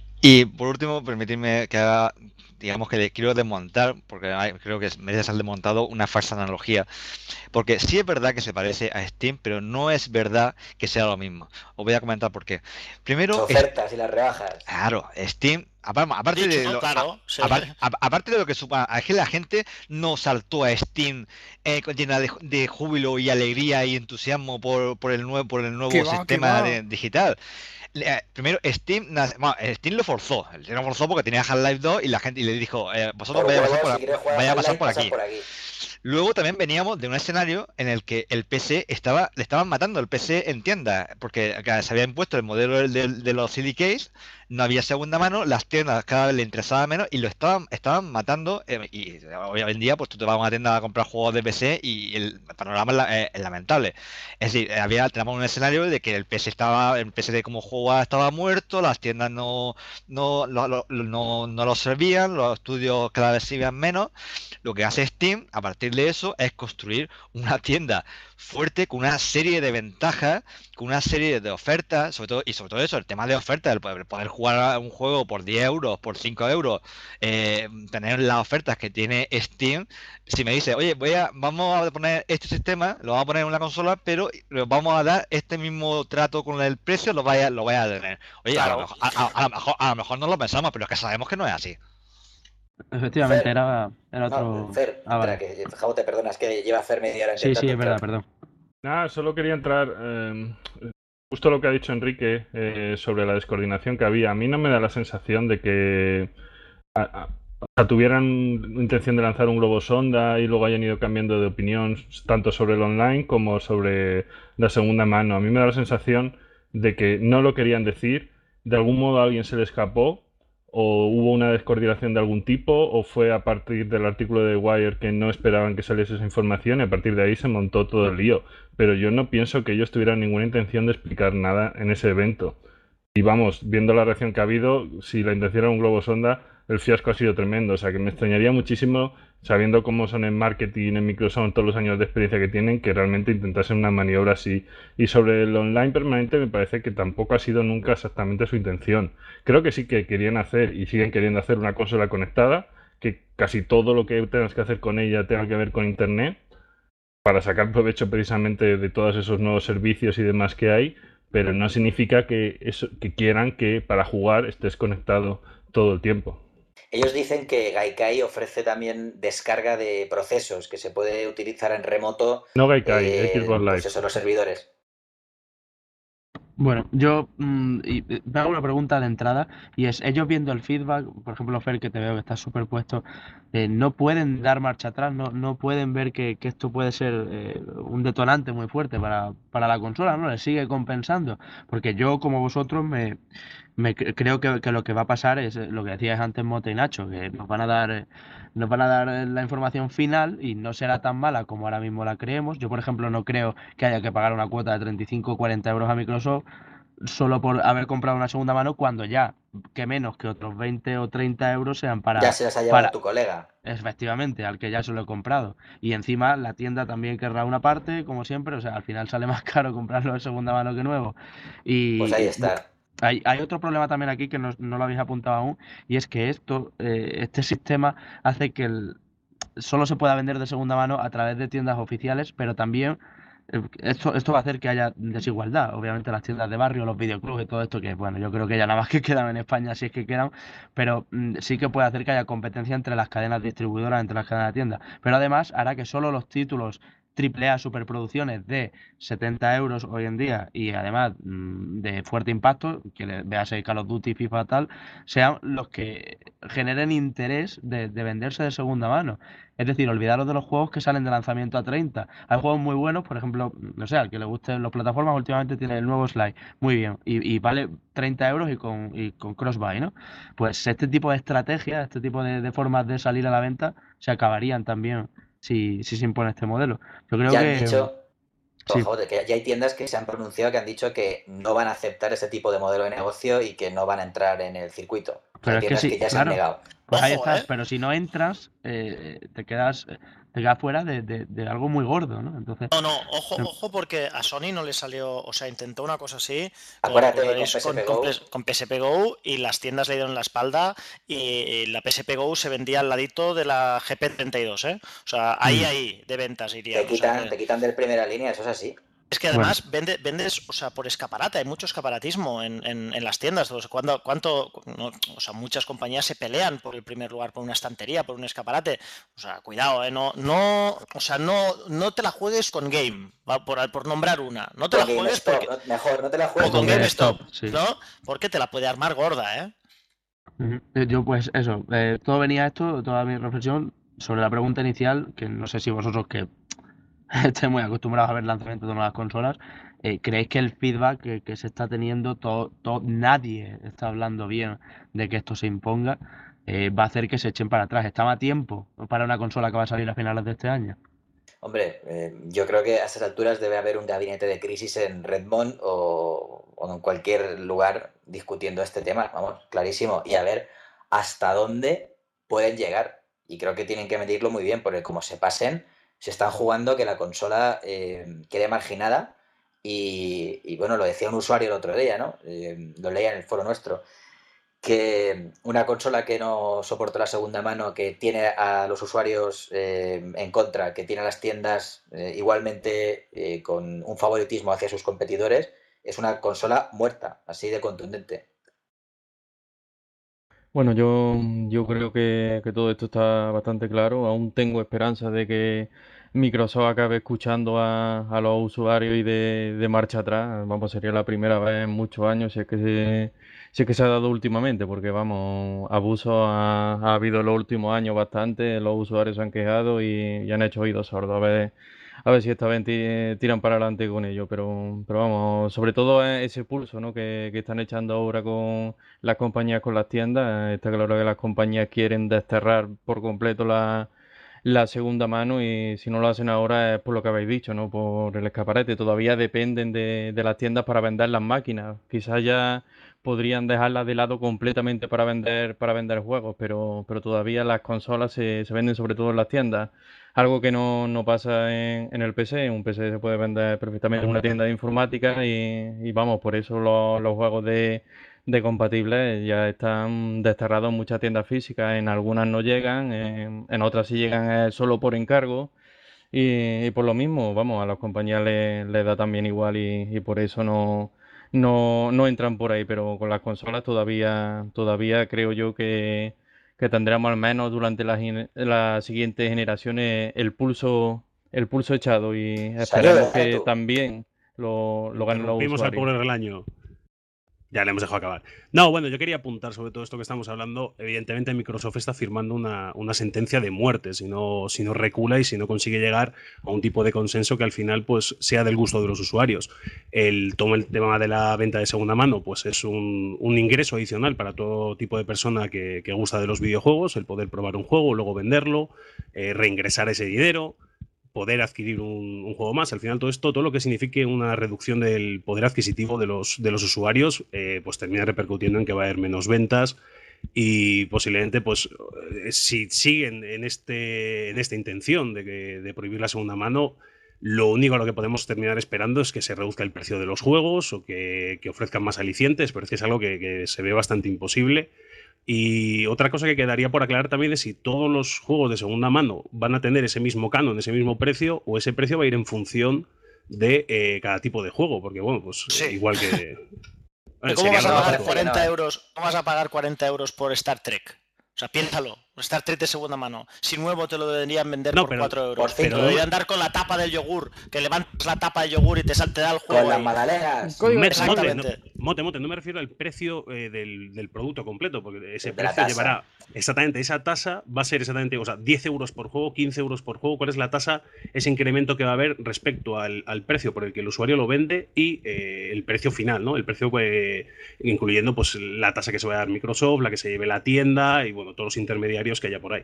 Y por último, permitidme que haga, digamos que le quiero desmontar, porque hay, creo que merece ser desmontado, una falsa analogía. Porque sí es verdad que se parece a Steam, pero no es verdad que sea lo mismo. Os voy a comentar por qué. Primero, las ofertas es, y las rebajas. Claro, Steam, aparte Dicho, de lo, claro, a, sí. aparte, aparte de lo que supa, es que la gente no saltó a Steam eh, llena de, de júbilo y alegría y entusiasmo por, por el nuevo, por el nuevo ¿Qué sistema va, de, digital. Primero, Steam, bueno, Steam lo forzó. Steam lo forzó porque tenía Half-Life dos y la gente y le dijo, eh, vosotros por vaya a huevos, pasar, por, si vaya a pasar por, aquí. por aquí. Luego también veníamos de un escenario en el que el P C estaba, le estaban matando el P C en tiendas, porque se había impuesto el modelo de, de los C D Ks, no había segunda mano, las tiendas cada vez le interesaba menos y lo estaban, estaban matando. Eh, y hoy en día, pues tú te vas a una tienda a comprar juegos de P C y el panorama es, es lamentable. Es decir, había tenemos un escenario de que el P C estaba, el P C de como juego estaba muerto, las tiendas no, no, no, no, no, no lo servían, los estudios cada vez sirvían menos. Lo que hace Steam a partir de eso es construir una tienda fuerte con una serie de ventajas, con una serie de ofertas, sobre todo y sobre todo eso, el tema de ofertas, el poder, poder jugar a un juego por diez euros, por cinco euros, eh, tener las ofertas que tiene Steam. Si me dice, oye, voy a, vamos a poner este sistema, lo vamos a poner en una consola, pero vamos a dar este mismo trato con el precio, lo vaya, lo vaya a tener. Oye, claro. a, lo mejor, a, a, a, lo mejor, a lo mejor no lo pensamos, pero es que sabemos que no es así. Efectivamente, Fer, era, era otro. No, Fer, ah, vale. que, Javo, te perdonas que lleva a Fer media hora. Sí, sí, es verdad, perdón. Nada, solo quería entrar. Eh, justo lo que ha dicho Enrique eh, sobre la descoordinación que había. A mí no me da la sensación de que a, a, a tuvieran intención de lanzar un globo sonda y luego hayan ido cambiando de opinión tanto sobre el online como sobre la segunda mano. A mí me da la sensación de que no lo querían decir. De algún modo a alguien se le escapó. O hubo una descoordinación de algún tipo, o fue a partir del artículo de Wire que no esperaban que saliese esa información y a partir de ahí se montó todo el lío. Pero yo no pienso que ellos tuvieran ninguna intención de explicar nada en ese evento. Y vamos, viendo la reacción que ha habido, si la intención era un globo sonda, el fiasco ha sido tremendo. O sea que me extrañaría muchísimo, sabiendo cómo son en marketing, en Microsoft, todos los años de experiencia que tienen, que realmente intentasen una maniobra así. Y sobre el online permanente me parece que tampoco ha sido nunca exactamente su intención. Creo que sí que querían hacer y siguen queriendo hacer una consola conectada, que casi todo lo que tengas que hacer con ella tenga que ver con Internet, para sacar provecho precisamente de todos esos nuevos servicios y demás que hay, pero no significa que, eso, que quieran que para jugar estés conectado todo el tiempo. Ellos dicen que Gaikai ofrece también descarga de procesos que se puede utilizar en remoto. No Gaikai, eh, Xbox Live. Pues eso, los servidores. Bueno, yo mmm, y, me hago una pregunta de entrada y es, ellos viendo el feedback, por ejemplo, Fer, que te veo que estás súper puesto, eh, no pueden dar marcha atrás, no, no pueden ver que, que esto puede ser eh, un detonante muy fuerte para, para la consola, ¿no? Les sigue compensando. Porque yo, como vosotros, me, me cre- creo que, que lo que va a pasar es eh, lo que decías antes Mote y Nacho, que nos van a dar, eh, nos van a dar eh, la información final y no será tan mala como ahora mismo la creemos. Yo, por ejemplo, no creo que haya que pagar una cuota de treinta y cinco o cuarenta euros a Microsoft solo por haber comprado una segunda mano cuando ya, que menos que otros veinte o treinta euros sean Ya para, se las ha llevado para, tu colega. efectivamente, al que ya se lo he comprado. Y encima la tienda también querrá una parte, como siempre, o sea, al final sale más caro comprarlo de segunda mano que nuevo. Pues Y, ahí y, bu- está. hay, hay otro problema también aquí que no, no lo habéis apuntado aún, y es que esto, eh, este sistema hace que el, solo se pueda vender de segunda mano a través de tiendas oficiales, pero también eh, esto, esto va a hacer que haya desigualdad. Obviamente las tiendas de barrio, los videoclubs y todo esto, que bueno, yo creo que ya nada más que quedan en España, si es que quedan, pero mm, sí que puede hacer que haya competencia entre las cadenas distribuidoras, entre las cadenas de tiendas. Pero además hará que solo los títulos triple A superproducciones de setenta euros hoy en día y además mm, de fuerte impacto, que le, véase Call of Duty, FIFA, tal, sean los que generen interés de, de venderse de segunda mano. Es decir, olvidaros de los juegos que salen de lanzamiento a treinta. Hay juegos muy buenos, por ejemplo, no sé, al que le gusten las plataformas, últimamente tiene el nuevo Sly, muy bien, y, y vale treinta euros y con, y con cross-buy, ¿no? Pues este tipo de estrategias, este tipo de, de formas de salir a la venta, se acabarían también si, si se impone este modelo. Yo creo Ya han que dicho, sí. ojo, de que ya hay tiendas que se han pronunciado que han dicho que no van a aceptar ese tipo de modelo de negocio y que no van a entrar en el circuito. O sea, Pero hay es que tiendas sí, que ya se han claro. negado. Pues ahí Ojo, está. ¿eh? Pero si no entras, eh, te quedas, te quedas fuera de, de- de algo muy gordo, ¿no? Entonces, No, no, ojo, eh, ojo, porque a Sony no le salió, o sea, intentó una cosa así, como Acuérdate que con recordaréis, con, P S P con, Go, Ples- con P S P Go y las tiendas le dieron la espalda y la P S P Go se vendía al ladito de la G P treinta y dos, ¿eh? O sea, ahí, mm, ahí, de ventas te irían, o sea quitan, que... te quitan de primera línea, eso es así. Es que bueno, además vende, vendes, o sea, por escaparate, hay mucho escaparatismo en, en- en las tiendas. O sea, cuando, cuánto, no, o sea, muchas compañías se pelean por el primer lugar, por una estantería, por un escaparate. O sea, cuidado, ¿eh? No, no, o sea, no, no te la juegues con Game, ¿va? Por, por nombrar una. No te la Con juegues GameStop, porque. ¿no? Mejor, no te la O juegues o con con con GameStop. GameStop, GameStop, sí. ¿no? Porque te la puede armar gorda, ¿eh? Ujú. Eh, Yo, pues eso, eh, todo venía esto, toda mi reflexión sobre la pregunta inicial, que no sé si vosotros que estéis muy acostumbrados a ver lanzamientos de nuevas consolas, eh, ¿creéis que el feedback que, que se está teniendo, todo, todo- nadie está hablando bien de que esto se imponga, eh, va a hacer que se echen para atrás? ¿Estaba a tiempo para una consola que va a salir a finales de este año? Hombre, eh, yo creo que a estas alturas debe haber un gabinete de crisis en Redmond o, o en cualquier lugar discutiendo este tema, vamos, clarísimo. Y a ver hasta dónde pueden llegar. Y creo que tienen que medirlo muy bien, porque como se pasen, se están jugando que la consola eh, quede marginada. Y, y bueno, lo decía un usuario el otro día, ¿no? Eh, lo leía en el foro nuestro que una consola que no soporta la segunda mano, que tiene a los usuarios eh, en contra, que tiene a las tiendas eh, igualmente eh, con un favoritismo hacia sus competidores, es una consola muerta, así de contundente. Bueno, yo, yo creo que, que todo esto está bastante claro. Aún tengo esperanza de que Microsoft acabe escuchando a, a los usuarios y de, de marcha atrás. Vamos, sería la primera vez en muchos años, si es que se, si es que se ha dado últimamente, porque vamos, abuso ha, ha habido en los últimos años bastante. Los usuarios se han quejado y, y han hecho oídos sordos. A ver, a ver si esta vez ti- tiran para adelante con ello. Pero, pero vamos, sobre todo es ese pulso, ¿no? que, que están echando ahora con las compañías con las tiendas. Está claro que las compañías quieren desterrar por completo la, la segunda mano y si no lo hacen ahora es por lo que habéis dicho, ¿no? Por el escaparate. Todavía dependen de, de las tiendas para vender las máquinas. Quizás ya podrían dejarlas de lado completamente para vender, para vender juegos, pero, pero todavía las consolas se, se venden sobre todo en las tiendas. Algo que no, no pasa en, en el P C. Un P C se puede vender perfectamente en una tienda de informática y, y vamos, por eso los, los juegos de de compatibles ya están desterrados en muchas tiendas físicas, en algunas no llegan, en, en otras sí llegan eh, solo por encargo y, y por lo mismo, vamos, a las compañías les les da también igual y, y por eso no, no, no entran por ahí, pero con las consolas todavía, todavía creo yo que, que tendremos al menos durante las, gene- las siguientes generaciones el pulso, el pulso echado y Salió esperemos de que tú. también lo, lo ganen los Interrumpimos al usuarios. pobre Relaño. Ya le hemos dejado acabar. No, bueno, yo quería apuntar sobre todo esto que estamos hablando. Evidentemente Microsoft está firmando una, una sentencia de muerte si no, si no recula y si no consigue llegar a un tipo de consenso que al final pues sea del gusto de los usuarios. El, todo el tema de la venta de segunda mano pues es un, un ingreso adicional para todo tipo de persona que, que gusta de los videojuegos, el poder probar un juego, luego venderlo, eh, reingresar ese dinero, poder adquirir un, un juego más. Al final todo esto, todo lo que signifique una reducción del poder adquisitivo de los, de los usuarios, eh, pues termina repercutiendo en que va a haber menos ventas y posiblemente, pues, eh, si siguen en, este, en esta intención de, que, de prohibir la segunda mano, lo único a lo que podemos terminar esperando es que se reduzca el precio de los juegos o que, que ofrezcan más alicientes, pero es que es algo que, que se ve bastante imposible. Y otra cosa que quedaría por aclarar también es si todos los juegos de segunda mano van a tener ese mismo canon, ese mismo precio, o ese precio va a ir en función de eh, cada tipo de juego, porque bueno, pues Sí. igual que... Vale, ¿Cómo vas a sería pagar barato. cuarenta euros? ¿Cómo vas a pagar cuarenta euros por Star Trek? O sea, piénsalo. Star Trek de segunda mano. Si nuevo te lo deberían vender No, por pero- cuatro euros. por Pero cinco. te deberían dar con la tapa del yogur. Que levantas la tapa del yogur y te, sal- te da el juego. Con las ahí. magdalenas. Código Me- de mote, no, Exactamente. mote, mote, no me refiero al precio eh, del, del producto completo, porque ese De la precio tasa. llevará exactamente, esa tasa va a ser exactamente, o sea, diez euros por juego, quince euros por juego. ¿Cuál es la tasa, ese incremento que va a haber respecto al, al precio por el que el usuario lo vende y eh, el precio final, ¿no? El precio eh, incluyendo pues la tasa que se va a dar Microsoft, la que se lleve la tienda y bueno, todos los intermediarios que haya por ahí.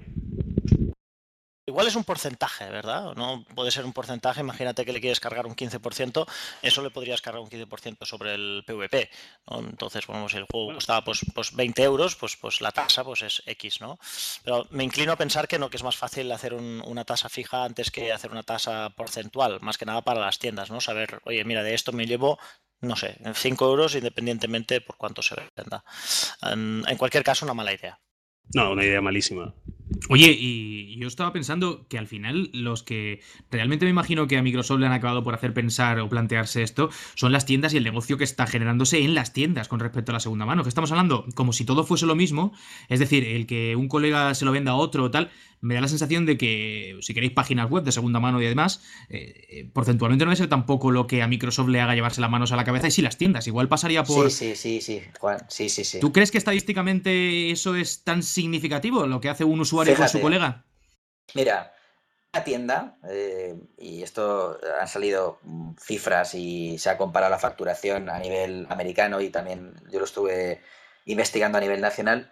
Igual es un porcentaje, ¿verdad? No puede ser un porcentaje. Imagínate que le quieres cargar un quince por ciento. Eso le podrías cargar un quince por ciento sobre el P V P, ¿no? Entonces, bueno, si el juego Bueno. costaba pues, pues veinte euros, pues, pues la tasa pues es X, ¿no? Pero me inclino a pensar que no, que es más fácil hacer un- una tasa fija antes que hacer una tasa porcentual, más que nada para las tiendas, ¿no? Saber, oye, mira, de esto me llevo, no sé, cinco euros independientemente por cuánto se venda. En, en cualquier caso, una mala idea. No, una idea malísima. Oye, y yo estaba pensando que al final los que realmente me imagino que a Microsoft le han acabado por hacer pensar o plantearse esto son las tiendas y el negocio que está generándose en las tiendas con respecto a la segunda mano. Que estamos hablando como si todo fuese lo mismo, es decir, el que un colega se lo venda a otro o tal, me da la sensación de que si queréis páginas web de segunda mano y demás, eh, eh, porcentualmente no va a ser tampoco lo que a Microsoft le haga llevarse las manos a la cabeza y si las tiendas. Igual pasaría por... Sí, sí, sí, sí, Juan. Sí, sí, sí. ¿Tú crees que estadísticamente eso es tan significativo, lo que hace un usuario con su Fíjate. colega? Mira, una tienda, eh, y esto han salido mm, cifras y se ha comparado la facturación a nivel americano y también yo lo estuve investigando a nivel nacional,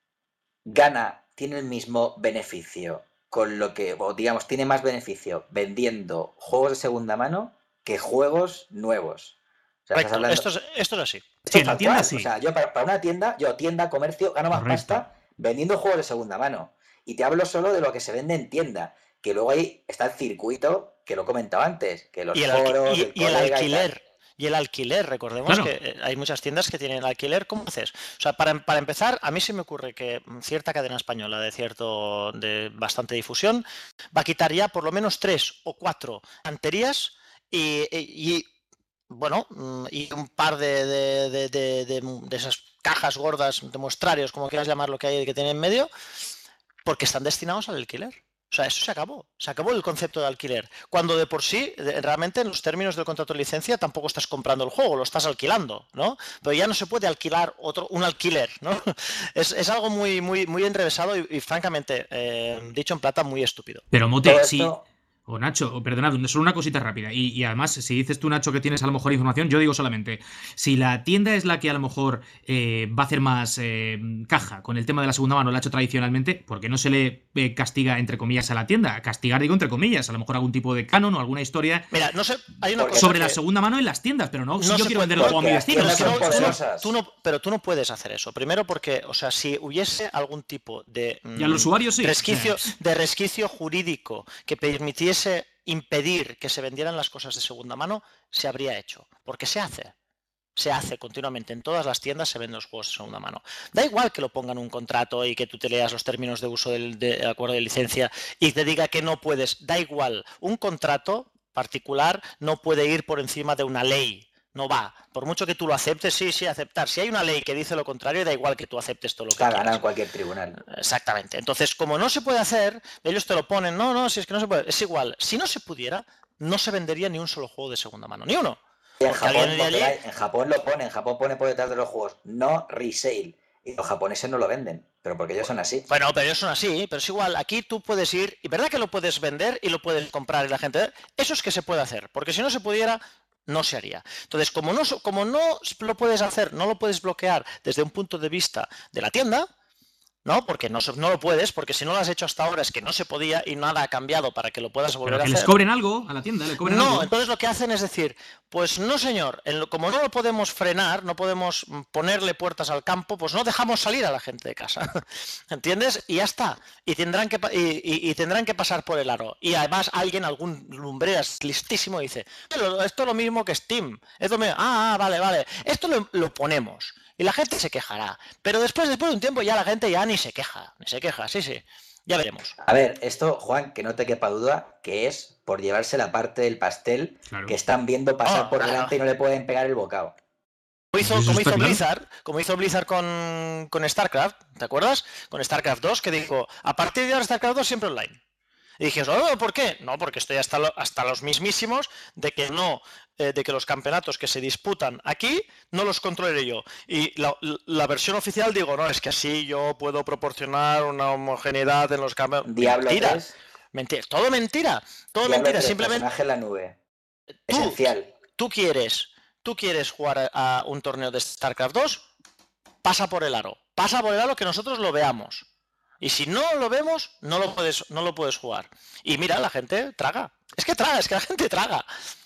gana, tiene el mismo beneficio con lo que, o digamos, tiene más beneficio vendiendo juegos de segunda mano que juegos nuevos. O sea, estás Correcto. hablando- Esto, es, esto es así. Esto Sí, es en la tal tienda cual. sí. O sea, yo para, para una tienda, yo tienda, comercio, gano más Correcto. pasta vendiendo juegos de segunda mano. Y te hablo solo de lo que se vende en tienda. Que luego ahí está el circuito, que lo he comentado antes, que los Y el, alqui- foros, y- el y el colega y tal. alquiler. Y el alquiler, recordemos Claro. que eh, hay muchas tiendas que tienen alquiler. ¿Cómo haces? O sea, para, para empezar, a mí se me ocurre que mm, cierta cadena española de cierto, de bastante difusión, va a quitar ya por lo menos tres o cuatro anterías y, y- y, bueno, mm, y un par de, de- de- de- de- de esas cajas gordas de muestrarios, como quieras llamar lo que hay que tiene en medio, porque están destinados al alquiler. O sea, eso se acabó. Se acabó el concepto de alquiler. Cuando de por sí, de- realmente en los términos del contrato de licencia tampoco estás comprando el juego, lo estás alquilando, ¿no? Pero ya no se puede alquilar otro, un alquiler, ¿no? Es, es algo muy, muy, muy enrevesado y, y, francamente, eh, dicho en plata, muy estúpido. Pero Mote, Todo sí. esto, O Nacho, o perdonad, solo una cosita rápida. Y, y además, si dices tú, Nacho, que tienes a lo mejor información, yo digo solamente, si la tienda es la que a lo mejor eh, va a hacer más eh, caja con el tema de la segunda mano, lo ha hecho tradicionalmente, ¿por qué no se le eh, castiga, entre comillas, a la tienda? Castigar, digo, entre comillas, a lo mejor algún tipo de canon o alguna historia Mira, no sé, hay una Porque cosa sobre que- la segunda mano en las tiendas, pero no, si No yo se quiero puede- vender el juego a mi porque vecino. aquí es que no no- son tú no- cosas. tú no- pero tú no puedes hacer eso. Primero porque, o sea, si hubiese algún tipo de Y al mm, usuario sí. resquicio, O sea, de resquicio jurídico que permitiese impedir que se vendieran las cosas de segunda mano, se habría hecho. Porque se hace. Se hace continuamente. En todas las tiendas se venden los juegos de segunda mano. Da igual que lo pongan en un contrato y que tú te leas los términos de uso del de acuerdo de licencia y te diga que no puedes. Da igual. Un contrato particular no puede ir por encima de una ley. No va. Por mucho que tú lo aceptes, sí, sí, aceptar. Si hay una ley que dice lo contrario, da igual que tú aceptes todo lo que está ganado quieras. en cualquier tribunal. Exactamente. Entonces, como no se puede hacer, ellos te lo ponen. No, no, si es que no se puede. Es igual. Si no se pudiera, no se vendería ni un solo juego de segunda mano. Ni uno. Y en Japón, allí... en Japón lo pone, en Japón pone por detrás de los juegos, no resale. Y los japoneses no lo venden, pero porque ellos son así. Bueno, pero ellos son así, pero es igual, aquí tú puedes ir, y verdad que lo puedes vender y lo puedes comprar y la gente... Eso es que se puede hacer, porque si no se pudiera, no se haría. Entonces, como no, como no lo puedes hacer, no lo puedes bloquear desde un punto de vista de la tienda... No, porque no, no lo puedes, porque si no lo has hecho hasta ahora es que no se podía y nada ha cambiado para que lo puedas volver Pero que a hacer. les cobren algo a la tienda, le cobren no, algo. Entonces lo que hacen es decir, pues no señor, en lo, como no lo podemos frenar, no podemos ponerle puertas al campo, pues no dejamos salir a la gente de casa, ¿entiendes? Y ya está, y tendrán que y, y, y tendrán que pasar por el aro. Y además alguien, algún lumbreras listísimo dice, esto es lo mismo que Steam, es lo mismo. Ah, ah, vale, vale, esto lo, lo ponemos. Y la gente se quejará. Pero después, después de un tiempo ya la gente ya ni se queja. Ni se queja, sí, sí. Ya veremos. A ver, esto, Juan, que no te quepa duda, que es por llevarse la parte del pastel claro. que están viendo pasar oh, por claro. delante y no le pueden pegar el bocado. Como hizo, como hizo Blizzard, como hizo Blizzard con, con StarCraft, ¿te acuerdas? Con StarCraft dos, que dijo, a partir de ahora StarCraft dos siempre online. Y dije, oh, ¿por qué? No, porque estoy hasta, lo, hasta los mismísimos de que no, eh, de que los campeonatos que se disputan aquí no los controlaré yo. Y la, la versión oficial digo, no, es que así yo puedo proporcionar una homogeneidad en los campeonatos. Mentira, tres. mentira, todo mentira, todo Diablo mentira, tres, simplemente. Personaje en la nube. Tú, Esencial. Tú quieres, tú quieres jugar a, a un torneo de StarCraft dos, pasa por el aro, pasa por el aro que nosotros lo veamos. Y si no lo vemos, no lo puedes, no lo puedes jugar. Y mira, la gente traga. Es que traga, es que la gente traga.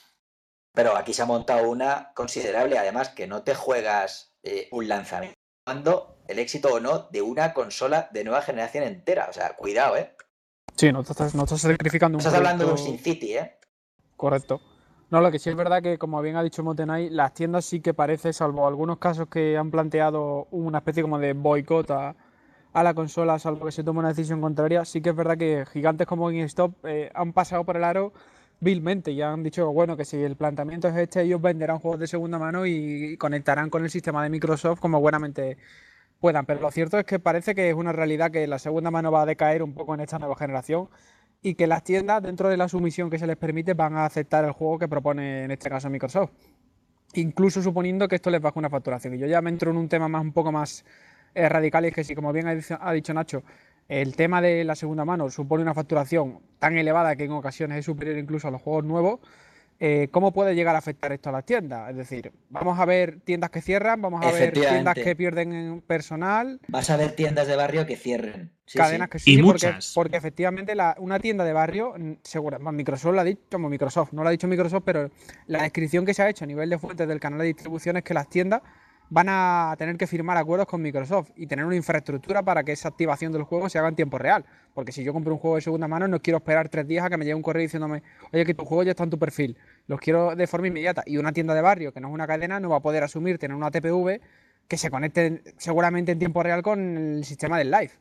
Pero aquí se ha montado una considerable, además, que no te juegas eh, un lanzamiento cuando el éxito o no de una consola de nueva generación entera. O sea, cuidado, ¿eh? Sí, no te estás, no estás sacrificando un Estás proyecto... hablando de un Sin City, ¿eh? Correcto. No, lo que sí es verdad que, como bien ha dicho Motenay, las tiendas sí que parece, salvo algunos casos que han planteado una especie como de boicot a... a la consola, salvo que se tome una decisión contraria, sí que es verdad que gigantes como GameStop eh, han pasado por el aro vilmente y han dicho, bueno, que si el planteamiento es este, ellos venderán juegos de segunda mano y conectarán con el sistema de Microsoft como buenamente puedan. Pero lo cierto es que parece que es una realidad que la segunda mano va a decaer un poco en esta nueva generación y que las tiendas, dentro de la sumisión que se les permite, van a aceptar el juego que propone en este caso Microsoft. Incluso suponiendo que esto les baje una facturación. Y yo ya me entro en un tema más un poco más Eh, radical, es que si, como bien ha dicho, ha dicho Nacho, el tema de la segunda mano supone una facturación tan elevada que en ocasiones es superior incluso a los juegos nuevos, eh, ¿cómo puede llegar a afectar esto a las tiendas? Es decir, vamos a ver tiendas que cierran, vamos a ver tiendas que pierden personal. Vas a ver tiendas de barrio que cierren. Sí, cadenas sí. que sí, y porque, muchas. porque efectivamente la, una tienda de barrio, seguro, Microsoft lo ha dicho, como Microsoft, no lo ha dicho Microsoft, pero la descripción que se ha hecho a nivel de fuentes del canal de distribución es que las tiendas van a tener que firmar acuerdos con Microsoft y tener una infraestructura para que esa activación del juego se haga en tiempo real. Porque si yo compro un juego de segunda mano, no quiero esperar tres días a que me llegue un correo diciéndome, oye, que tu juego ya está en tu perfil, los quiero de forma inmediata. Y una tienda de barrio, que no es una cadena, no va a poder asumir tener una T P V que se conecte seguramente en tiempo real con el sistema del live.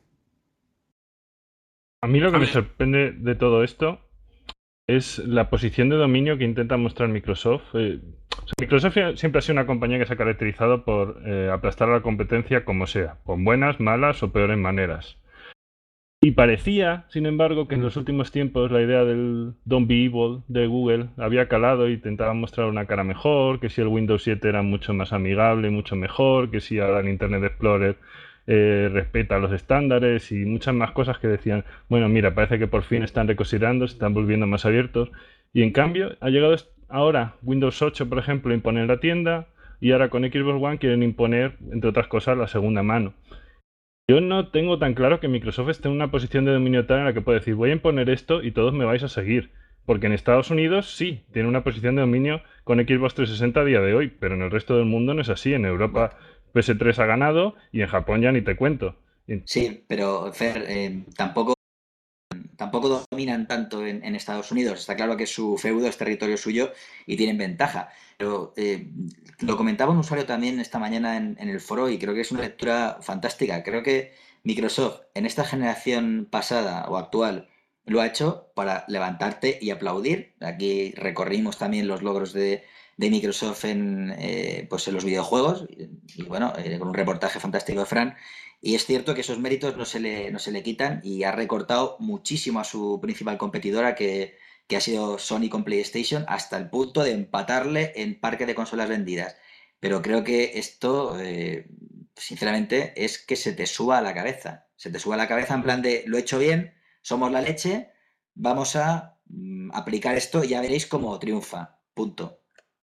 A mí lo que me sorprende de todo esto es la posición de dominio que intenta mostrar Microsoft. Eh, o sea, Microsoft siempre ha sido una compañía que se ha caracterizado por eh, aplastar a la competencia como sea, con buenas, malas o peores maneras. Y parecía, sin embargo, que en los últimos tiempos la idea del Don't Be Evil de Google había calado y intentaba mostrar una cara mejor, que si el Windows siete era mucho más amigable, mucho mejor, que si ahora el Internet Explorer Eh, respeta los estándares y muchas más cosas que decían, bueno, mira, parece que por fin están reconsiderando, se están volviendo más abiertos. Y en cambio, ha llegado ahora Windows ocho, por ejemplo, a imponer la tienda, y ahora con Xbox One quieren imponer, entre otras cosas, la segunda mano. Yo no tengo tan claro que Microsoft esté en una posición de dominio tal en la que puede decir, voy a imponer esto y todos me vais a seguir. Porque en Estados Unidos sí, tiene una posición de dominio con Xbox trescientos sesenta a día de hoy, pero en el resto del mundo no es así. En Europa P S tres ha ganado y en Japón ya ni te cuento. Sí, pero Fer, eh, tampoco, tampoco dominan tanto en, en Estados Unidos. Está claro que su feudo es territorio suyo y tienen ventaja. Pero eh, lo comentaba un usuario también esta mañana en, en el foro y creo que es una lectura fantástica. Creo que Microsoft en esta generación pasada o actual lo ha hecho para levantarte y aplaudir. Aquí recorrimos también los logros de... de Microsoft en, eh, pues en los videojuegos y, y bueno, eh, con un reportaje fantástico de Fran, y es cierto que esos méritos no se le, no se le quitan y ha recortado muchísimo a su principal competidora que, que ha sido Sony con PlayStation hasta el punto de empatarle en parque de consolas vendidas. Pero creo que esto, eh, sinceramente, es que se te suba a la cabeza. Se te suba a la cabeza en plan de, lo he hecho bien, somos la leche, vamos a mm, aplicar esto y ya veréis cómo triunfa. Punto.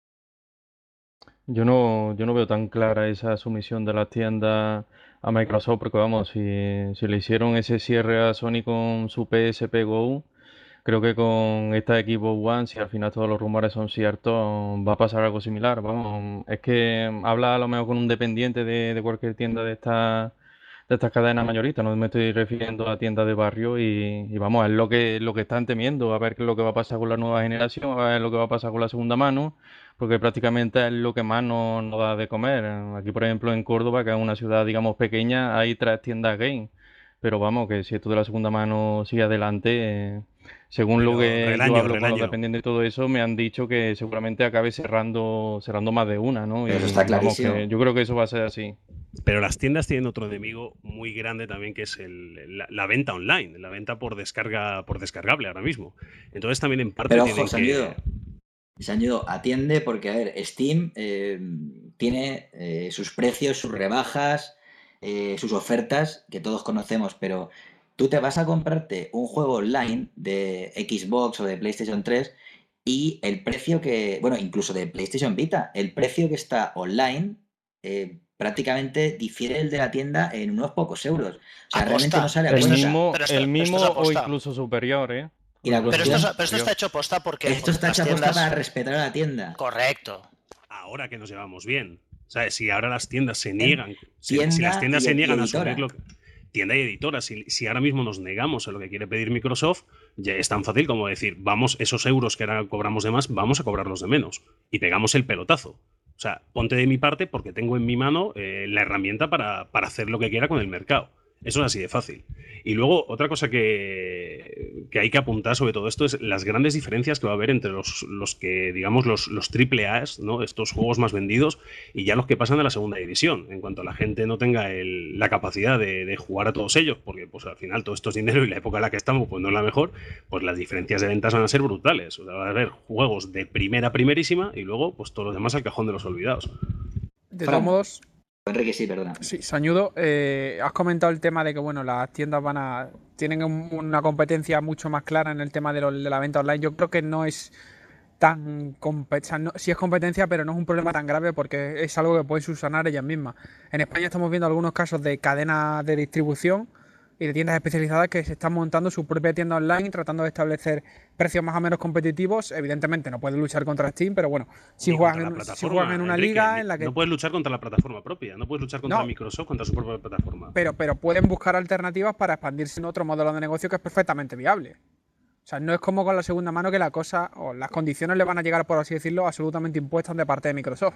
Yo no, yo no veo tan clara esa sumisión de las tiendas a Microsoft, porque vamos, si, si le hicieron ese cierre a Sony con su P S P Go, creo que con esta Xbox One, si al final todos los rumores son ciertos, va a pasar algo similar. Vamos, es que habla a lo mejor con un dependiente de, de cualquier tienda de esta de estas cadenas mayoristas, no me estoy refiriendo a tiendas de barrio y, y vamos, es lo que, lo que están temiendo, a ver qué es lo que va a pasar con la nueva generación, a ver lo que va a pasar con la segunda mano, porque prácticamente es lo que más nos, nos da de comer. Aquí, por ejemplo, en Córdoba, que es una ciudad, digamos, pequeña, hay tres tiendas game, pero vamos, que si esto de la segunda mano sigue adelante, eh, según Pero lo que relaño, yo hablo con los relaño. dependientes de todo eso, me han dicho que seguramente acabe cerrando, cerrando más de una, ¿no? Pero eso Y está vamos, clarísimo. que yo creo que eso va a ser así. Pero las tiendas tienen otro enemigo muy grande también, que es el- la, la venta online, la venta por descarga, por descargable ahora mismo. Entonces también en parte Pero tienen ojo, que... Sañudo, Sañudo, atiende porque, a ver, Steam eh, tiene eh, sus precios, sus rebajas, eh, sus ofertas, que todos conocemos, pero tú te vas a comprarte un juego online de Xbox o de PlayStation tres y el precio que, bueno, incluso de PlayStation Vita, el precio que está online eh, prácticamente difiere del de la tienda en unos pocos euros. O sea, realmente Aposta. no sale a El Esto es- cuenta. mismo, pero esto- el pero mismo esto es o aposta. incluso superior, ¿eh? Y la O incluso Pero esto, cuestión, es- pero esto superior. está hecho posta porque, esto porque está las hecho aposta tiendas... para respetar a la tienda. Correcto. Ahora que nos llevamos bien. ¿Sabes? Si ahora las tiendas se niegan, si, Tienda si las tiendas y- se y niegan a editora. asumir lo que... Tienda y editora, si, si ahora mismo nos negamos a lo que quiere pedir Microsoft, ya es tan fácil como decir, vamos, esos euros que ahora cobramos de más, vamos a cobrarlos de menos. Y pegamos el pelotazo. O sea, ponte de mi parte porque tengo en mi mano eh, la herramienta para, para hacer lo que quiera con el mercado. Eso es así de fácil. Y luego, otra cosa que, que hay que apuntar sobre todo esto es las grandes diferencias que va a haber entre los, los que, digamos, los, los triple A's, ¿no? Estos juegos más vendidos, y ya los que pasan a la segunda división. En cuanto la gente no tenga el- la capacidad de, de jugar a todos ellos, porque pues al final todo esto es dinero y la época en la que estamos pues no es la mejor, pues las diferencias de ventas van a ser brutales. O sea, va a haber juegos de primera primerísima y luego pues todos los demás al cajón de los olvidados. De Fran. todos modos, Enrique, sí, perdona. sí, Sañudo, eh, has comentado el tema de que bueno, las tiendas van a tienen un- una competencia mucho más clara en el tema de, lo- de la venta online. Yo creo que no es tan compe- o sea, no- sí es competencia, pero no es un problema tan grave porque es algo que pueden subsanar ellas mismas. En España estamos viendo algunos casos de cadenas de distribución y de tiendas especializadas que se están montando su propia tienda online, tratando de establecer precios más o menos competitivos. Evidentemente no pueden luchar contra Steam, pero bueno, si Ni juegan contra en, la si plataforma, juegan en una Enrique, liga ni- en la que no puedes luchar contra la plataforma propia, no puedes luchar contra No. Microsoft, contra su propia plataforma. pero, pero pueden buscar alternativas para expandirse en otro modelo de negocio que es perfectamente viable. O sea, no es como con la segunda mano que la cosa o las condiciones le van a llegar, por así decirlo, absolutamente impuestas de parte de Microsoft.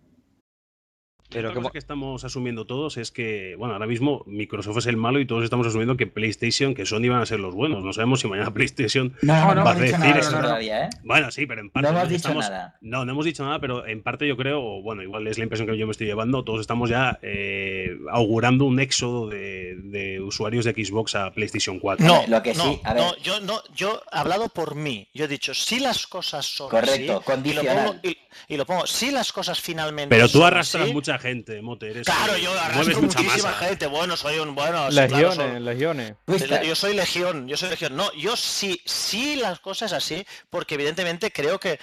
Pero Pero otra como- cosa que estamos asumiendo todos es que, bueno, ahora mismo Microsoft es el malo y todos estamos asumiendo que PlayStation, que Sony van a ser los buenos. No sabemos si mañana PlayStation No, no, no va hemos a dicho decir nada de eso. eso todavía, ¿eh? Bueno, sí, pero en parte No hemos todos dicho estamos- nada. No, no hemos dicho nada, pero en parte yo creo, o bueno, igual es la impresión que yo me estoy llevando, todos estamos ya eh, augurando un éxodo de, de usuarios de Xbox a PlayStation cuatro. No, Lo que no, sí, a ver. no, yo no, yo he hablado por mí. Yo he dicho, si las cosas son Correcto, así, y lo condicional. pongo, y, y lo pongo, si las cosas finalmente Pero tú son arrastras así, mucha gente, Mote. Eres, claro, yo mueves arrastro mucha muchísima masa. gente. Bueno, soy un bueno. sí, Legiones, claro, soy- legiones. Twister. Yo soy legión, yo soy legión. No, yo sí, sí las cosas así, porque evidentemente creo que,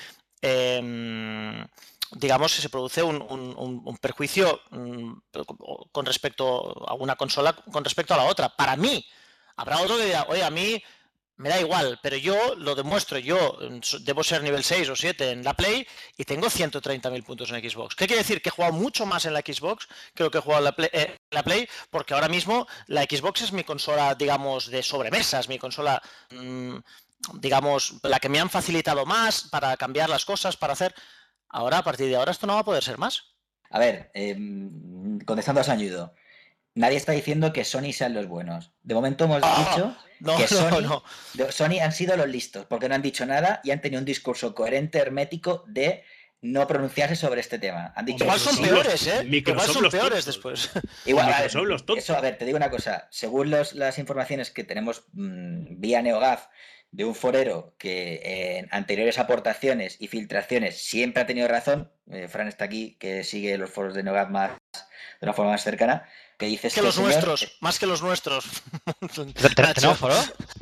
eh, digamos, si se produce un, un- un- un perjuicio mm, con respecto a una consola, con respecto a la otra. Para mí, habrá otro que dirá, oye, a mí me da igual, pero yo lo demuestro, yo mm, so- debo ser nivel seis o siete en la Play y tengo ciento treinta mil puntos en Xbox. ¿Qué quiere decir? Que he jugado mucho más en la Xbox que lo que he jugado en la Play, eh, en la Play, porque ahora mismo la Xbox es mi consola, digamos, de sobremesa, es mi consola, mm, digamos, la que me han facilitado más para cambiar las cosas, para hacer... Ahora, a partir de ahora, esto no va a poder ser más. A ver, eh, contestando a Sañudo, nadie está diciendo que Sony sean los buenos. De momento hemos Ah, dicho no, que no, Sony, no. de- Sony han sido los listos, porque no han dicho nada y han tenido un discurso coherente, hermético de no pronunciarse sobre este tema. Han dicho igual son sí, peores, ¿eh? Microsoft Igual son los peores tontos. después. Igual, a ver, Microsoft los tontos. eso, a ver, te digo una cosa. Según los, las informaciones que tenemos mmm, vía NeoGAF de un forero que en anteriores aportaciones y filtraciones siempre ha tenido razón, eh, Fran está aquí, que sigue los foros de NeoGAF más, de una forma más cercana, que dice que este los señor, nuestros, más que los nuestros. ¿Tenemos foro?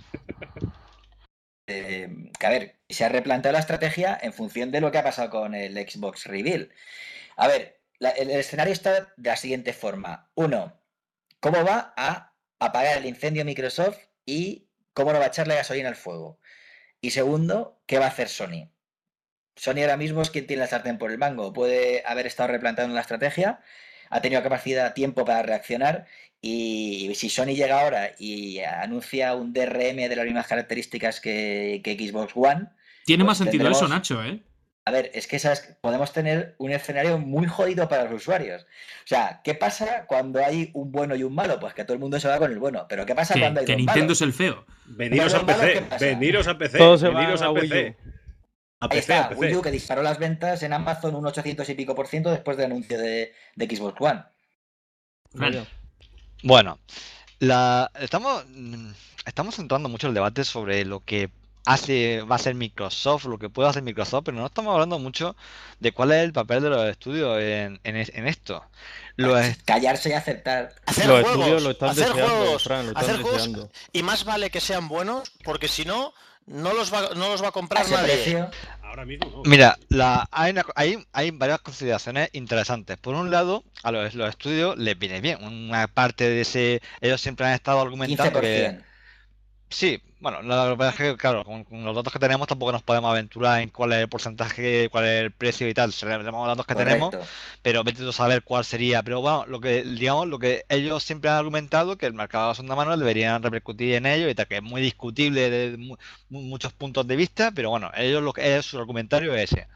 Eh, que a ver, se ha replanteado la estrategia en función de lo que ha pasado con el Xbox Reveal. A ver, la, el, el escenario está de la siguiente forma. Uno, ¿cómo va a apagar el incendio Microsoft y cómo no va a echarle gasolina al fuego? Y segundo, ¿qué va a hacer Sony? Sony ahora mismo es quien tiene la sartén por el mango. Puede haber estado replanteando la estrategia, ha tenido capacidad, tiempo para reaccionar, y si Sony llega ahora y anuncia un D R M de las mismas características que, que Xbox One... Tiene pues más sentido tendremos... eso, Nacho, ¿eh? A ver, es que ¿sabes? Podemos tener un escenario muy jodido para los usuarios. O sea, ¿qué pasa cuando hay un bueno y un malo? Pues que todo el mundo se va con el bueno. Pero ¿qué pasa Que, cuando hay que dos Nintendo malos? es el feo. Veniros a Los malos, P ¿qué C, pasa? veniros a P C, Todos se veniros van a a P Wii C. U. A Ahí P C, a está, P Wii C. U que disparó las ventas en Amazon un ochocientos y pico por ciento después del anuncio de, de Xbox One. Fran. Bueno, la, estamos, mm, estamos centrando mucho el debate sobre lo que hace, va a ser Microsoft, lo que puede hacer Microsoft, pero no estamos hablando mucho de cuál es el papel de los estudios en, en, es- en esto. Los est- Callarse y aceptar. Hacer Los juegos, estudios lo están hacer deseando, juegos, Fran, lo están hacer juegos, deseando. y más vale que sean buenos, porque si no, no los va, no los va a A comprar ese nadie. precio. Ahora mismo no. Mira, la, hay, una- hay, hay varias consideraciones interesantes. Por un lado, a los, los estudios les viene bien. Una parte de ese, ellos siempre han estado argumentando que... quince por ciento. Sí, bueno, la verdad es que, claro, con, con los datos que tenemos tampoco nos podemos aventurar en cuál es el porcentaje, cuál es el precio y tal. Tenemos los datos que tenemos, Correcto. pero vete tú a saber cuál sería. Pero bueno, lo que, digamos, lo que ellos siempre han argumentado, que el mercado de segunda mano deberían repercutir en ello y tal, que es muy discutible desde mu- mu- muchos puntos de vista, pero bueno, ellos lo que es su argumentario es ese.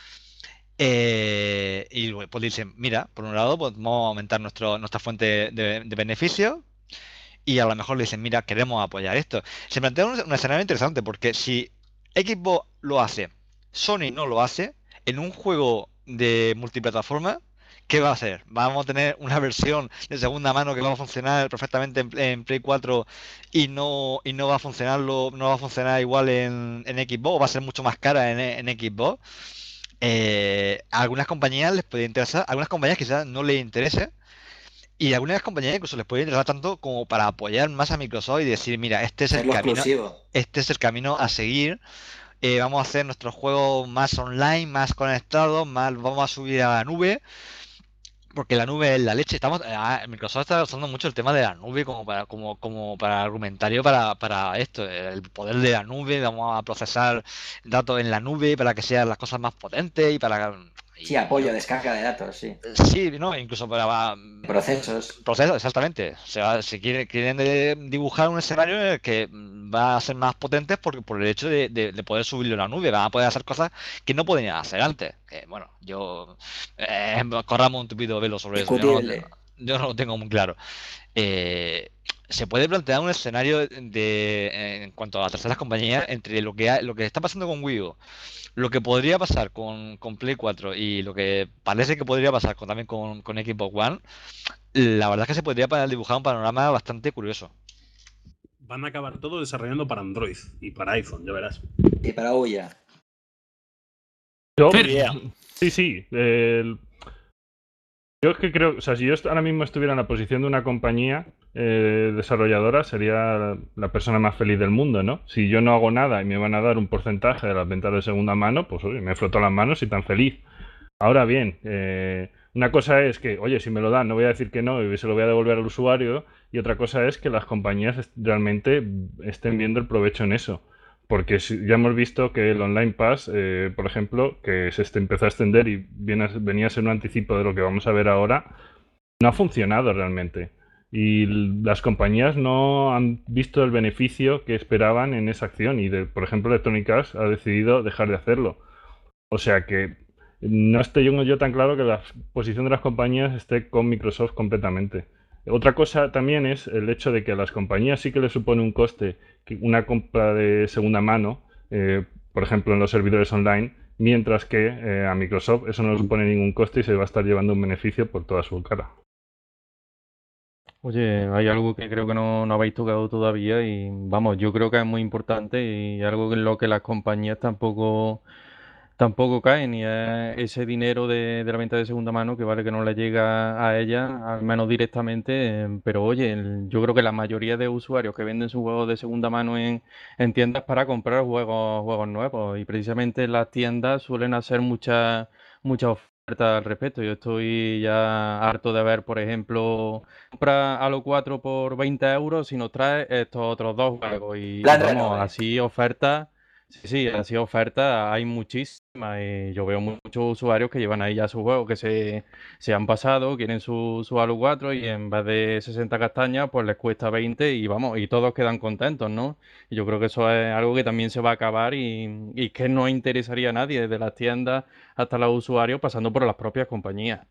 Eh, y luego, pues dicen, mira, por un lado, pues vamos a aumentar nuestro, nuestra fuente de, de beneficios. Y a lo mejor le dicen, mira, queremos apoyar esto. Se plantea un, un escenario interesante, porque si Xbox lo hace, Sony no lo hace, en un juego de multiplataforma, ¿qué va a hacer? ¿Vamos a tener una versión de segunda mano que va a funcionar perfectamente en, en Play cuatro y no, y no va a funcionarlo, no va a funcionar igual en, en Xbox? ¿O va a ser mucho más cara en, en Xbox? Eh, a algunas compañías les puede interesar, a algunas compañías quizás no les interese. Y a algunas compañías incluso les puede interesar tanto como para apoyar más a Microsoft y decir, mira, este es el Hacerlo camino, exclusivo. este es el camino a seguir. Eh, vamos a hacer nuestros juegos más online, más conectados, más vamos a subir a la nube, porque la nube es la leche. Estamos, eh, Microsoft está usando mucho el tema de la nube como para, como, como para argumentario para, para esto, el poder de la nube. Vamos a procesar datos en la nube para que sean las cosas más potentes y para Sí, apoyo, descarga de datos, sí. Sí, no, incluso para Procesos. procesos, exactamente. O sea, si quieren, quieren de- dibujar un escenario en el que va a ser más potentes porque por el hecho de, de- de poder subirlo a la nube, van a poder hacer cosas que no podían hacer antes. Que, bueno, yo eh, corramos un tupido velo sobre eso. Yo no, Discutible. yo no lo tengo muy claro. Eh, se puede plantear un escenario de, en cuanto a las terceras compañías entre lo que ha- lo que está pasando con Wii U, lo que podría pasar con, con Play cuatro y lo que parece que podría pasar con, también con, con Xbox One. La verdad es que se podría pa- dibujar un panorama bastante curioso. Van a acabar todo desarrollando para Android y para iPhone, ya verás. Y para Uya. Yo, Fer. sí, sí. el- Yo es que creo, o sea, si yo est- ahora mismo estuviera en la posición de una compañía eh, desarrolladora, sería la persona más feliz del mundo, ¿no? Si yo no hago nada y me van a dar un porcentaje de las ventas de segunda mano, pues oye, me froto las manos y tan feliz. Ahora bien, eh, una cosa es que, oye, si me lo dan, no voy a decir que no y se lo voy a devolver al usuario, y otra cosa es que las compañías est- realmente estén viendo el provecho en eso. Porque si- ya hemos visto que el Online Pass, eh, por ejemplo, que se este- empezó a extender y viene a- venía a ser un anticipo de lo que vamos a ver ahora, no ha funcionado realmente. Y l- las compañías no han visto el beneficio que esperaban en esa acción. Y, de, por ejemplo, Electronic Arts ha decidido dejar de hacerlo. O sea que no estoy yo, yo tan claro que la posición de las compañías esté con Microsoft completamente. Otra cosa también es el hecho de que a las compañías sí que les supone un coste que una compra de segunda mano, eh, por ejemplo en los servidores online, mientras que eh, a Microsoft eso no le supone ningún coste y se va a estar llevando un beneficio por toda su cara. Oye, hay algo que creo que no, no habéis tocado todavía y vamos, yo creo que es muy importante y algo en lo que las compañías tampoco, tampoco caen y es ese dinero de, de la venta de segunda mano que vale que no le llega a ella, al menos directamente, eh, pero oye, el- yo creo que la mayoría de usuarios que venden sus juegos de segunda mano en, en tiendas para comprar juegos, juegos nuevos y precisamente las tiendas suelen hacer muchas muchas ofertas al respecto. Yo estoy ya harto de ver, por ejemplo, compra Halo cuatro por veinte euros y nos trae estos otros dos juegos. Y, y Plan vamos, renove. así ofertas, sí, sí, así ofertas hay muchísimas. Y yo veo muchos usuarios que llevan ahí ya su juego, que se, se han pasado, quieren su, su Halo cuatro y en vez de sesenta castañas, pues les cuesta veinte y vamos, y todos quedan contentos, ¿no? Y yo creo que eso es algo que también se va a acabar y, y que no interesaría a nadie, desde las tiendas hasta los usuarios, pasando por las propias compañías.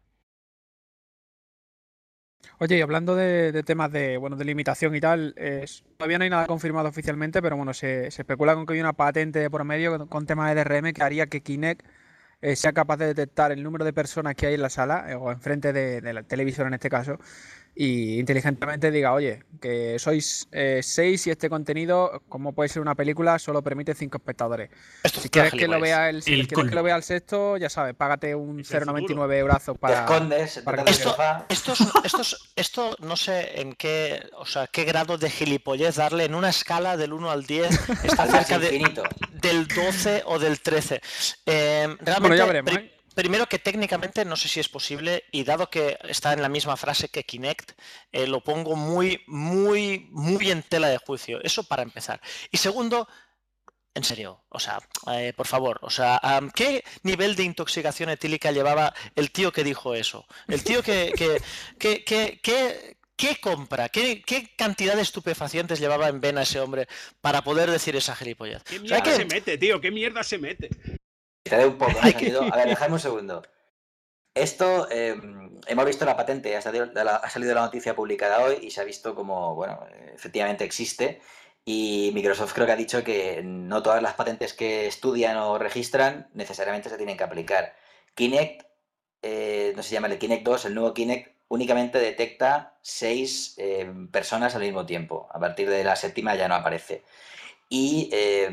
Oye, y hablando de, de temas de, bueno, de limitación y tal, eh, todavía no hay nada confirmado oficialmente, pero bueno, se, se especula con que hay una patente de por medio con, con temas de D R M que haría que Kinect eh, sea capaz de detectar el número de personas que hay en la sala, eh, o enfrente de, de la televisor en este caso, y inteligentemente diga, oye, que sois eh, seis y este contenido, como puede ser una película, solo permite cinco espectadores. Esto Si es quieres una que lo gilipollez. vea el, si El quieres que lo colmo. vea el sexto, ya sabes, págate un Es el cero coma noventa y nueve futuro. eurazos Te para, escondes, para detrás del que lo Esto, veas. sofá. esto, es- esto, es- esto no sé en qué, o sea, qué grado de gilipollez darle en una escala del uno al diez, está Al más cerca de, infinito. del doce o del trece. Eh, Bueno, ya realmente, veremos, pri- ¿eh? primero que técnicamente no sé si es posible y dado que está en la misma frase que Kinect, eh, lo pongo muy, muy, muy en tela de juicio. Eso para empezar. Y segundo, en serio, o sea, eh, por favor, o sea, am, ¿qué nivel de intoxicación etílica llevaba el tío que dijo eso? El tío que, que, que, que, que- ¿qué compra? ¿Qué, qué cantidad de estupefacientes llevaba en vena ese hombre para poder decir esa gilipollez? ¿Qué O sea, hay mierda se que, mete, tío? ¿Qué mierda se mete? Te doy un poco, hay ¿no? que, Sonido. A ver, dejadme un segundo. Esto, eh, hemos visto la patente, ha salido, la, ha salido la noticia publicada hoy y se ha visto como, bueno, eh, efectivamente existe. Y Microsoft creo que ha dicho que no todas las patentes que estudian o registran necesariamente se tienen que aplicar. Kinect, eh, no se llama el Kinect dos, el nuevo Kinect únicamente detecta seis eh, personas al mismo tiempo. A partir de la séptima ya no aparece. Y eh,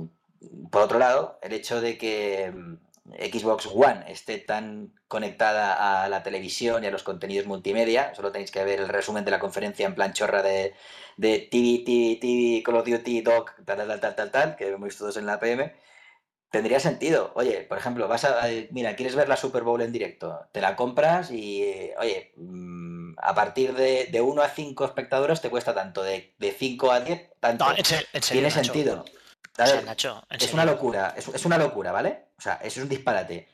por otro lado, el hecho de que Xbox One esté tan conectada a la televisión y a los contenidos multimedia, solo tenéis que ver el resumen de la conferencia en plan chorra de, de T V, T V, T V, Call of Duty, Doc, tal, tal, tal, tal, tal, que hemos visto todos en la P M, tendría sentido. Oye, por ejemplo, vas a, mira, ¿quieres ver la Super Bowl en directo? Te la compras y, eh, oye, mmm, a partir de, de uno a cinco espectadores te cuesta tanto, de, de cinco a diez, tanto. no, en serio, en serio, Tiene Nacho. sentido. O A sea, ver, Nacho, en es serio. una locura, es, es una locura, ¿vale? O sea, eso es un disparate.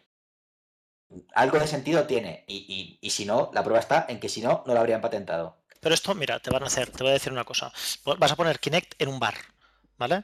Algo de sentido tiene. Y, y, y si no, la prueba está en que si no, no lo habrían patentado. Pero esto, mira, te van a hacer, te voy a decir una cosa. Vas a poner Kinect en un bar, ¿vale?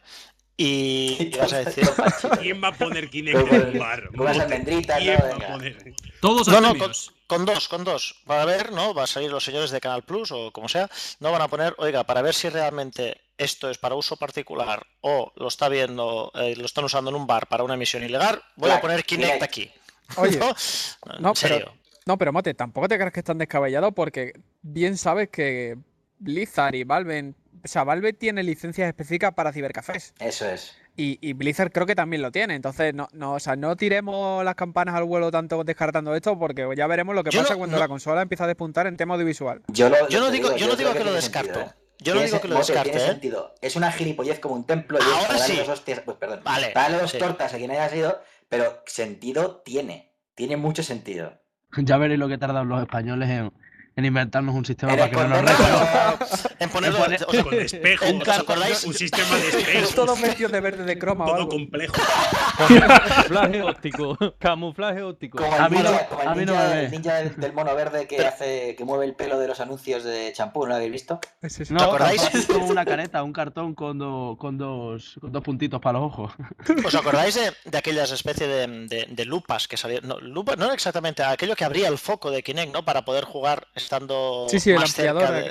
Y, y vas a decir. ¿Quién va a poner Kinect en un bar? Con unas almendritas, ¿Quién ¿no? va a Venga. poner? Todos No, no, con, abstemidos. con dos, con dos. Va a ver, ¿no? Va a salir los señores de Canal Plus o como sea. No van a poner, oiga, para ver si realmente esto es para uso particular o lo está viendo, eh, lo están usando en un bar para una emisión ilegal, voy a Claro, poner Kinect Kinect. aquí. Oye, ¿No? no, En serio. pero, no, pero Mote, tampoco te creas que están descabellados porque bien sabes que Blizzard y Valve, o sea, Valve tiene licencias específicas para cibercafés Eso es. y, y Blizzard creo que también lo tiene. Entonces, no, no, o sea, no tiremos las campanas al vuelo tanto descartando esto porque ya veremos lo que Yo pasa no- cuando no- la consola empieza a despuntar en tema audiovisual. Yo, lo, Yo no te digo, yo no creo digo que lo tiene descarto. sentido, ¿eh? Yo no Tiene digo se- que lo Mote, descarte, tiene ¿eh? sentido. Es una gilipollez como un templo y es Ahora para darle sí. dos hostias, pues perdón, Vale, para darle dos sí. tortas a quien haya sido, pero sentido tiene. Tiene mucho sentido. Ya veréis lo que tardan los españoles en, en inventarnos un sistema En para que no nos escondernos- reconozcan. En ponerlo, En poner- o sea, Con espejos, ¿os acordáis? un sistema de espejos. Todos vestidos de verde de croma o Todo algo. complejo. Camuflaje óptico, camuflaje óptico. Como el A mí no- ninja, como el a mí no ninja- me ve. el ninja del, del mono verde que hace, que mueve el pelo de los anuncios de champú, ¿no lo habéis visto? Es eso. No, ¿Te acordáis? es como una careta, un cartón con, do- con, dos, con dos puntitos para los ojos. ¿Os acordáis de, de aquellas especies de, de- de lupas que salían? No, lupa, no exactamente, aquello que abría el foco de Kinect, ¿no? Para poder jugar estando Sí, sí, el más cerca ampliador de... aquel.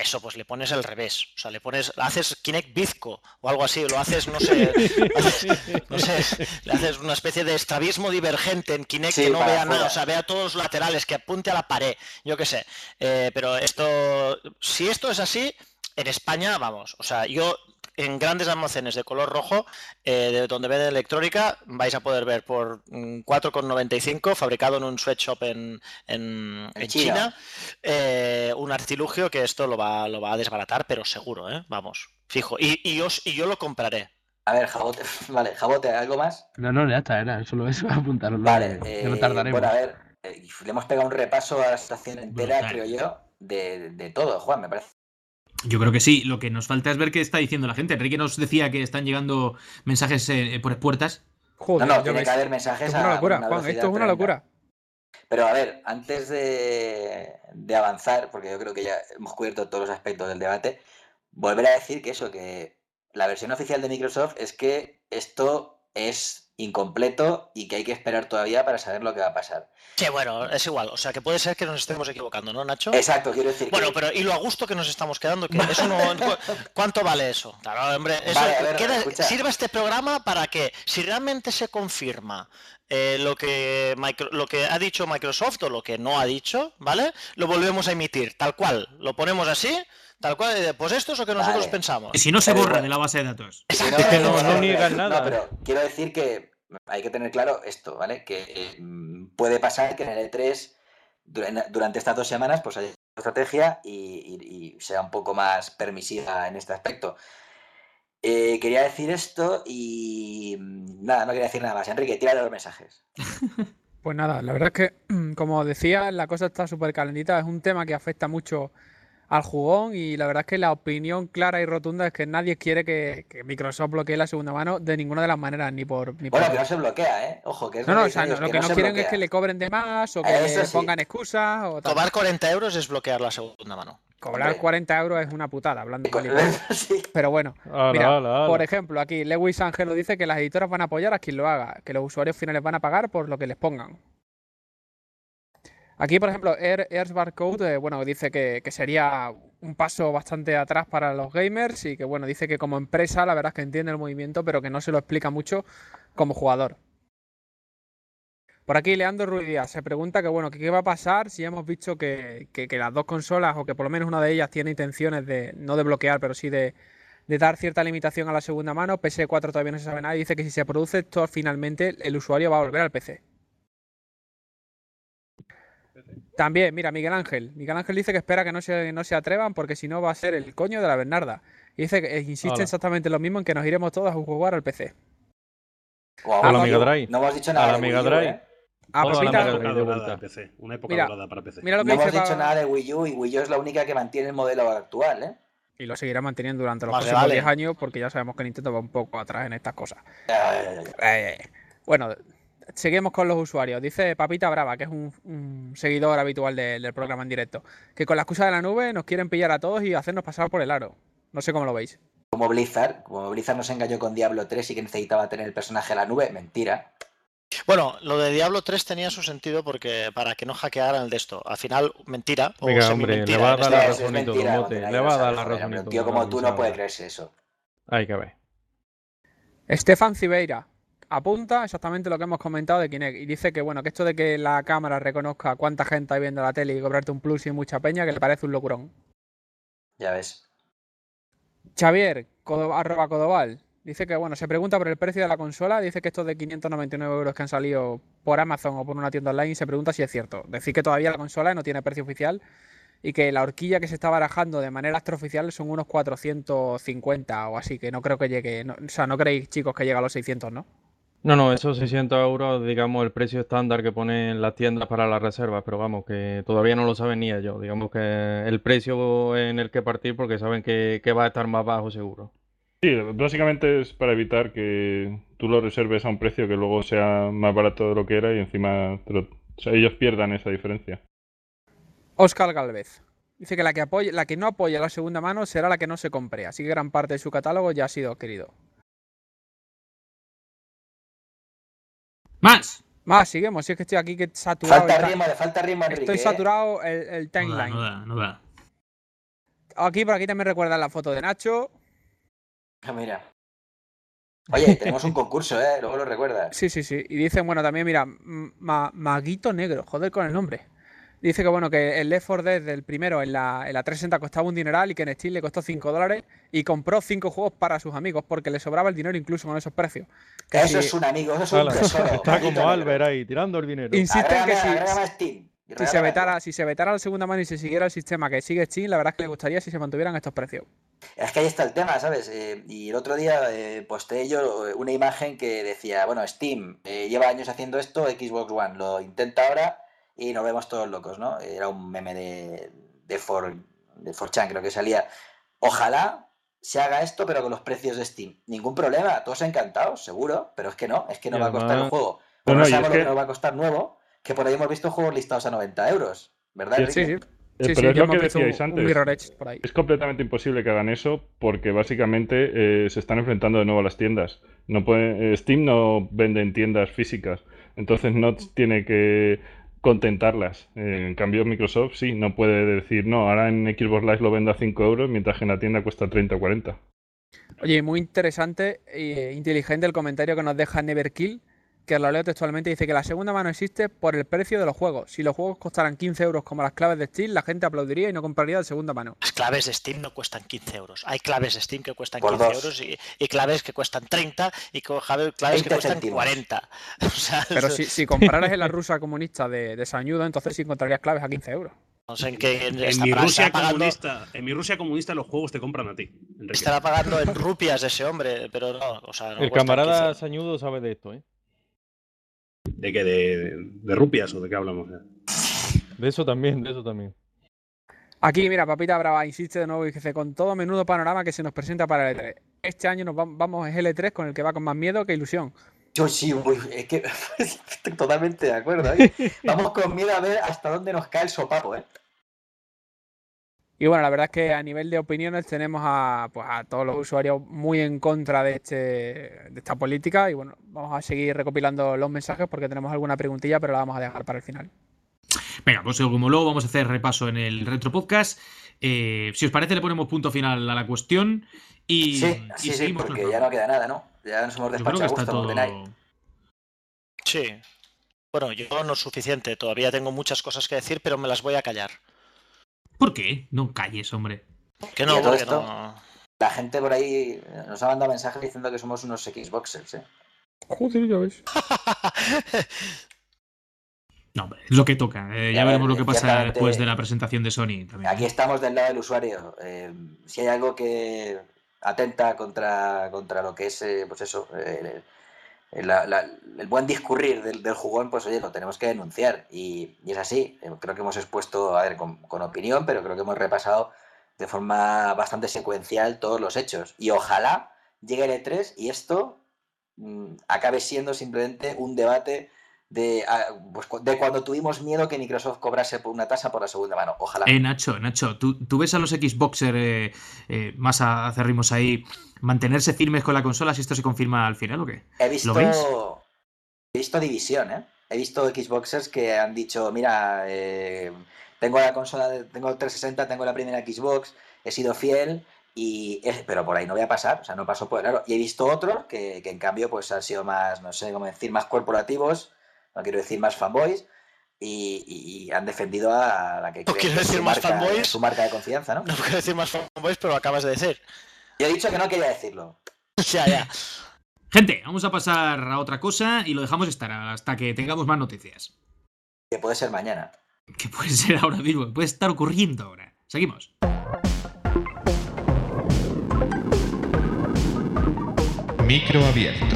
eso pues le pones al revés. O sea, le pones, haces Kinect bizco o algo así, lo haces, no sé, haces, no sé, le haces una especie de estrabismo divergente en Kinect Sí, que no para vea afuera. nada, o sea, vea todos los laterales, que apunte a la pared, yo qué sé. Eh, pero esto, si esto es así, en España, vamos, o sea, yo en grandes almacenes de color rojo, eh, de donde venden electrónica, vais a poder ver por mm, cuatro con noventa y cinco, fabricado en un sweatshop en, en, En en China. China, eh, un artilugio que esto lo va, lo va a desbaratar, pero seguro, ¿eh? Vamos, fijo. Y, y, yo, y yo lo compraré. A ver, Jabote, vale, Jabote, ¿algo más? No, no, ya está, era solo eso, apuntarlo. Vale, que no eh, tardaremos. bueno, a ver, eh, le hemos pegado un repaso a la situación entera, Brutal. creo yo, de, de todo, Juan, me parece. Yo creo que sí. Lo que nos falta es ver qué está diciendo la gente. Enrique nos decía que están llegando mensajes eh, por puertas. Joder, No, no, ya tiene ves. que haber mensajes Esto es una a locura, una Juan, velocidad esto es una tremenda. locura. Pero a ver, antes de, de avanzar, porque yo creo que ya hemos cubierto todos los aspectos del debate, volver a decir que eso, que la versión oficial de Microsoft es que esto es incompleto y que hay que esperar todavía para saber lo que va a pasar. Sí, bueno, es igual, o sea, que puede ser que nos estemos equivocando, ¿no, Nacho? Exacto, quiero decir Bueno, que... pero y lo a gusto que nos estamos quedando, que eso no... ¿cu- ¿Cuánto vale eso? Claro, hombre, eso Vale, a ver, queda- escucha. sirva este programa para que, si realmente se confirma eh, lo, que micro- lo que ha dicho Microsoft o lo que no ha dicho, ¿vale? Lo volvemos a emitir, tal cual, lo ponemos así, tal cual, y de, pues esto es lo que nosotros Vale. pensamos. Que si no se Pero borra igual- de la base de datos. Sí, Es que no- no pero- niegan nada. No, pero quiero decir que hay que tener claro esto, ¿vale? Que eh, puede pasar que en el E tres, dura- durante estas dos semanas, pues haya una estrategia y, y- y sea un poco más permisiva en este aspecto. Eh, quería decir esto y mm, nada, no quería decir nada más. Enrique, tira de los mensajes. Pues nada, la verdad es que, como decía, la cosa está súper calentita. Es un tema que afecta mucho al jugón y la verdad es que la opinión clara y rotunda es que nadie quiere que, que Microsoft bloquee la segunda mano de ninguna de las maneras, ni por... Ni Bueno, por... que no se bloquea, ¿eh? Ojo, que es No, lo no, que o sea, dicen no, ellos, lo que que no no se quieren es bloquea. que le cobren de más o que Eso le sí. pongan excusas o tal. Cobrar cuarenta euros es bloquear la segunda mano. Cobrar Hombre. cuarenta euros es una putada, hablando Con- mal y pronto. Sí. Pero bueno, Ala, mira, ala, ala. por ejemplo, aquí Lewis Angelo dice que las editoras van a apoyar a quien lo haga, que los usuarios finales van a pagar por lo que les pongan. Aquí, por ejemplo, Air, Airs Barcode, eh, bueno, dice que, que sería un paso bastante atrás para los gamers y que, bueno, dice que como empresa la verdad es que entiende el movimiento, pero que no se lo explica mucho como jugador. Por aquí, Leandro Ruiz Díaz se pregunta que, bueno, que qué va a pasar si hemos visto que, que, que las dos consolas, o que por lo menos una de ellas tiene intenciones de, no de bloquear, pero sí de, de dar cierta limitación a la segunda mano. P S cuatro todavía no se sabe nada y dice que si se produce esto, finalmente el usuario va a volver al P C. También, mira, Miguel Ángel. Miguel Ángel dice que espera que no se, no se atrevan porque si no va a ser el coño de la Bernarda. Y dice que eh, insiste Hola. exactamente lo mismo en que nos iremos todos a jugar al P C. Guau, A la no, Mega Drive. No hemos dicho A nada la de Mega Wii U, Drive. ¿eh? Ah, Toda la Pepita, Mega Una Drive época de dorada vuelta. de P C. Una época Mira, dorada para P C. mira lo que No dice hemos dicho Pa- nada de Wii U y Wii U es la única que mantiene el modelo actual, ¿eh? Y lo seguirá manteniendo durante los Más le próximos vale. diez años porque ya sabemos que Nintendo va un poco atrás en estas cosas. Eh, Eh, bueno, seguimos con los usuarios. Dice Papita Brava, que es un, un seguidor habitual de- del programa en directo, que con la excusa de la nube nos quieren pillar a todos y hacernos pasar por el aro. No sé cómo lo veis. Como Blizzard, como Blizzard nos engañó con Diablo tres y que necesitaba tener el personaje en la nube, mentira. Bueno, lo de Diablo tres tenía su sentido porque para que no hackearan el de esto. Al final, mentira. O Venga, hombre, le semi-mentira, va a en dar este la Eso caso. es razón y todo, mentira, mote. porque Le nadie va lo a dar sabe, la joder, razón hombre, y un todo. tío como nadie tú sabe. no puede creerse eso. Hay que ver. Estefan Cibeira apunta exactamente lo que hemos comentado de Kinect y dice que, bueno, que esto de que la cámara reconozca cuánta gente hay viendo la tele y cobrarte un plus y mucha peña, que le parece un locurón. Ya ves. Xavier, Codo- arroba Codoval, dice que, bueno, se pregunta por el precio de la consola, dice que estos de quinientos noventa y nueve euros que han salido por Amazon o por una tienda online, se pregunta si es cierto. Decir que todavía la consola no tiene precio oficial y que la horquilla que se está barajando de manera extraoficial son unos cuatrocientos cincuenta o así, que no creo que llegue, no- o sea, no creéis, chicos, que llegue a los seiscientos, ¿no? No, no, esos seiscientos euros, digamos, el precio estándar que ponen las tiendas para las reservas, pero vamos, que todavía no lo saben ni ellos. Digamos que el precio en el que partir porque saben que, que va a estar más bajo seguro. Sí, básicamente es para evitar que tú lo reserves a un precio que luego sea más barato de lo que era y encima te lo- o sea, ellos pierdan esa diferencia. Óscar Galvez dice que la que, apoye, la que no apoya la segunda mano será la que no se compre, así que gran parte de su catálogo ya ha sido adquirido. ¡Más! Más, seguimos, si es que estoy aquí que saturado. Falta el ta- ritmo, le falta ritmo a Enrique. Estoy ¿eh? saturado el, el No da, timeline. no da, no da. aquí por aquí también recuerdan la foto de Nacho. Ah, mira. Oye, tenemos un concurso, ¿eh? Luego lo recuerdas. Sí, sí, sí. Y dicen, bueno, también, mira, Ma Maguito Negro, joder con el nombre. Dice que, bueno, que el Left four Dead del primero en la, en la trescientos sesenta costaba un dineral y que en Steam le costó cinco dólares y compró cinco juegos para sus amigos porque le sobraba el dinero incluso con esos precios. Que eso si... es un amigo, eso es un tesoro. Está como Albert ahí, tirando el dinero. Insisten que agrégame, si, Steam. Si se, vetara, si se vetara la segunda mano y se siguiera el sistema que sigue Steam, la verdad es que le gustaría si se mantuvieran estos precios. Es que ahí está el tema, ¿sabes? Eh, y el otro día eh, posté yo una imagen que decía, bueno, Steam eh, lleva años haciendo esto, Xbox One lo intenta ahora y nos vemos todos locos, ¿no? Era un meme de, de, For, de cuatro chan, creo que salía. Ojalá se haga esto, pero con los precios de Steam. Ningún problema, todos encantados, seguro, pero es que no, es que no y va además... a costar el juego. Porque no, no, no sabemos es que... lo que nos va a costar nuevo, que por ahí hemos visto juegos listados a noventa euros, ¿verdad? Sí, sí. Eh, sí, pero sí, es lo que decíais un, antes. Un por ahí. Es completamente imposible que hagan eso porque básicamente eh, se están enfrentando de nuevo a las tiendas. No puede, eh, Steam no vende en tiendas físicas, entonces no tiene que contentarlas. Eh, en cambio Microsoft sí, no puede decir, no, ahora en Xbox Live lo vendo a cinco euros mientras que en la tienda cuesta treinta o cuarenta. Oye, muy interesante e inteligente el comentario que nos deja Neverkill, que lo leo textualmente, dice que la segunda mano existe por el precio de los juegos. Si los juegos costaran quince euros como las claves de Steam, la gente aplaudiría y no compraría de segunda mano. Las claves de Steam no cuestan quince euros. Hay claves de Steam que cuestan por quince euros y, y claves que cuestan treinta y claves que cuestan céntimos. cuarenta. O sea, pero si, si compraras en la Rusia comunista de, de Sañudo, entonces sí encontrarías claves a quince euros. No sé en qué. En, en, mi Rusia comunista, en mi Rusia comunista los juegos te compran a ti. Enrique. Estará pagando en rupias ese hombre, pero no. O sea, no el camarada Sañudo sabe de esto, ¿eh? ¿De qué? ¿De, de rupias o de qué hablamos? De eso también, de eso también. Aquí, mira, Papita Brava insiste de nuevo y dice, con todo menudo panorama que se nos presenta para el E tres. Este año nos vamos, vamos es el E tres con el que va con más miedo que ilusión. Yo sí, muy, es que estoy totalmente de acuerdo. ¿eh? Vamos con miedo a ver hasta dónde nos cae el sopapo, ¿eh? Y bueno, la verdad es que a nivel de opiniones tenemos a, pues, a todos los usuarios muy en contra de, este, de esta política y bueno, vamos a seguir recopilando los mensajes porque tenemos alguna preguntilla, pero la vamos a dejar para el final. Venga, pues como luego vamos a hacer repaso en el Retro Podcast. Eh, si os parece, le ponemos punto final a la cuestión y, sí, y sí, sí, porque ya no queda nada, ¿no? Ya nos hemos despachado a gusto, todo... Sí. Bueno, yo no es suficiente, todavía tengo muchas cosas que decir, pero me las voy a callar. ¿Por qué? No calles, hombre. Que no, porque esto, no. La gente por ahí nos ha mandado mensajes diciendo que somos unos Xboxers, ¿eh? Joder, ya ves. No, hombre, es lo que toca. Eh, ya, ya veremos lo que pasa después de la presentación de Sony. También. Aquí estamos del lado del usuario. Eh, si hay algo que atenta contra, contra lo que es, eh, pues eso, eh, La, la, el buen discurrir del, del jugón, pues oye, lo tenemos que denunciar y, y es así, creo que hemos expuesto, a ver, con, con opinión, pero creo que hemos repasado de forma bastante secuencial todos los hechos y ojalá llegue el E tres y esto mmm, acabe siendo simplemente un debate de, pues, de cuando tuvimos miedo que Microsoft cobrase por una tasa por la segunda mano, ojalá. Eh, Nacho, Nacho, ¿tú, tú ves a los Xboxers eh, eh, más acérrimos ahí mantenerse firmes con la consola si esto se confirma al final o qué? He visto, ¿Lo veis? He visto división, ¿eh? He visto Xboxers que han dicho, mira, eh, tengo la consola, tengo el trescientos sesenta, tengo la primera Xbox, he sido fiel, y pero por ahí no voy a pasar, o sea, no paso por claro. Y he visto otros que, que en cambio pues han sido más, no sé cómo decir, más corporativos, no quiero decir más fanboys, y, y, y han defendido a la que no creen quiero que decir su, más marca, fanboys. su marca de confianza, ¿no? No quiero decir más fanboys, pero lo acabas de decir. Yo he dicho que no quería decirlo. ya, ya. Gente, vamos a pasar a otra cosa y lo dejamos estar hasta que tengamos más noticias. Que puede ser mañana. Que puede ser ahora mismo, puede estar ocurriendo ahora. Seguimos. Micro abierto.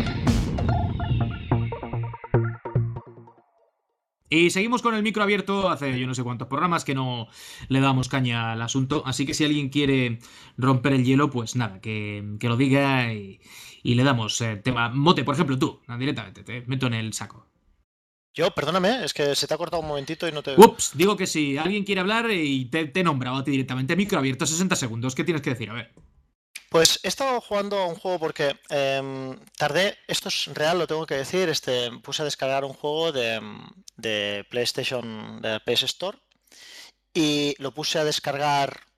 Y seguimos con el micro abierto. Hace yo no sé cuántos programas que no le damos caña al asunto. Así que si alguien quiere romper el hielo, pues nada, que, que lo diga y, y le damos eh, tema. Mote, por ejemplo, tú, directamente, te meto en el saco. Yo, perdóname, es que se te ha cortado un momentito y no te... Ups, digo que si alguien quiere hablar y te, te he nombrado a ti directamente. Micro abierto, sesenta segundos. ¿Qué tienes que decir? A ver. Pues he estado jugando a un juego porque eh, tardé, esto es real, lo tengo que decir, este, puse a descargar un juego de, de PlayStation, de P S Store, y lo puse a descargar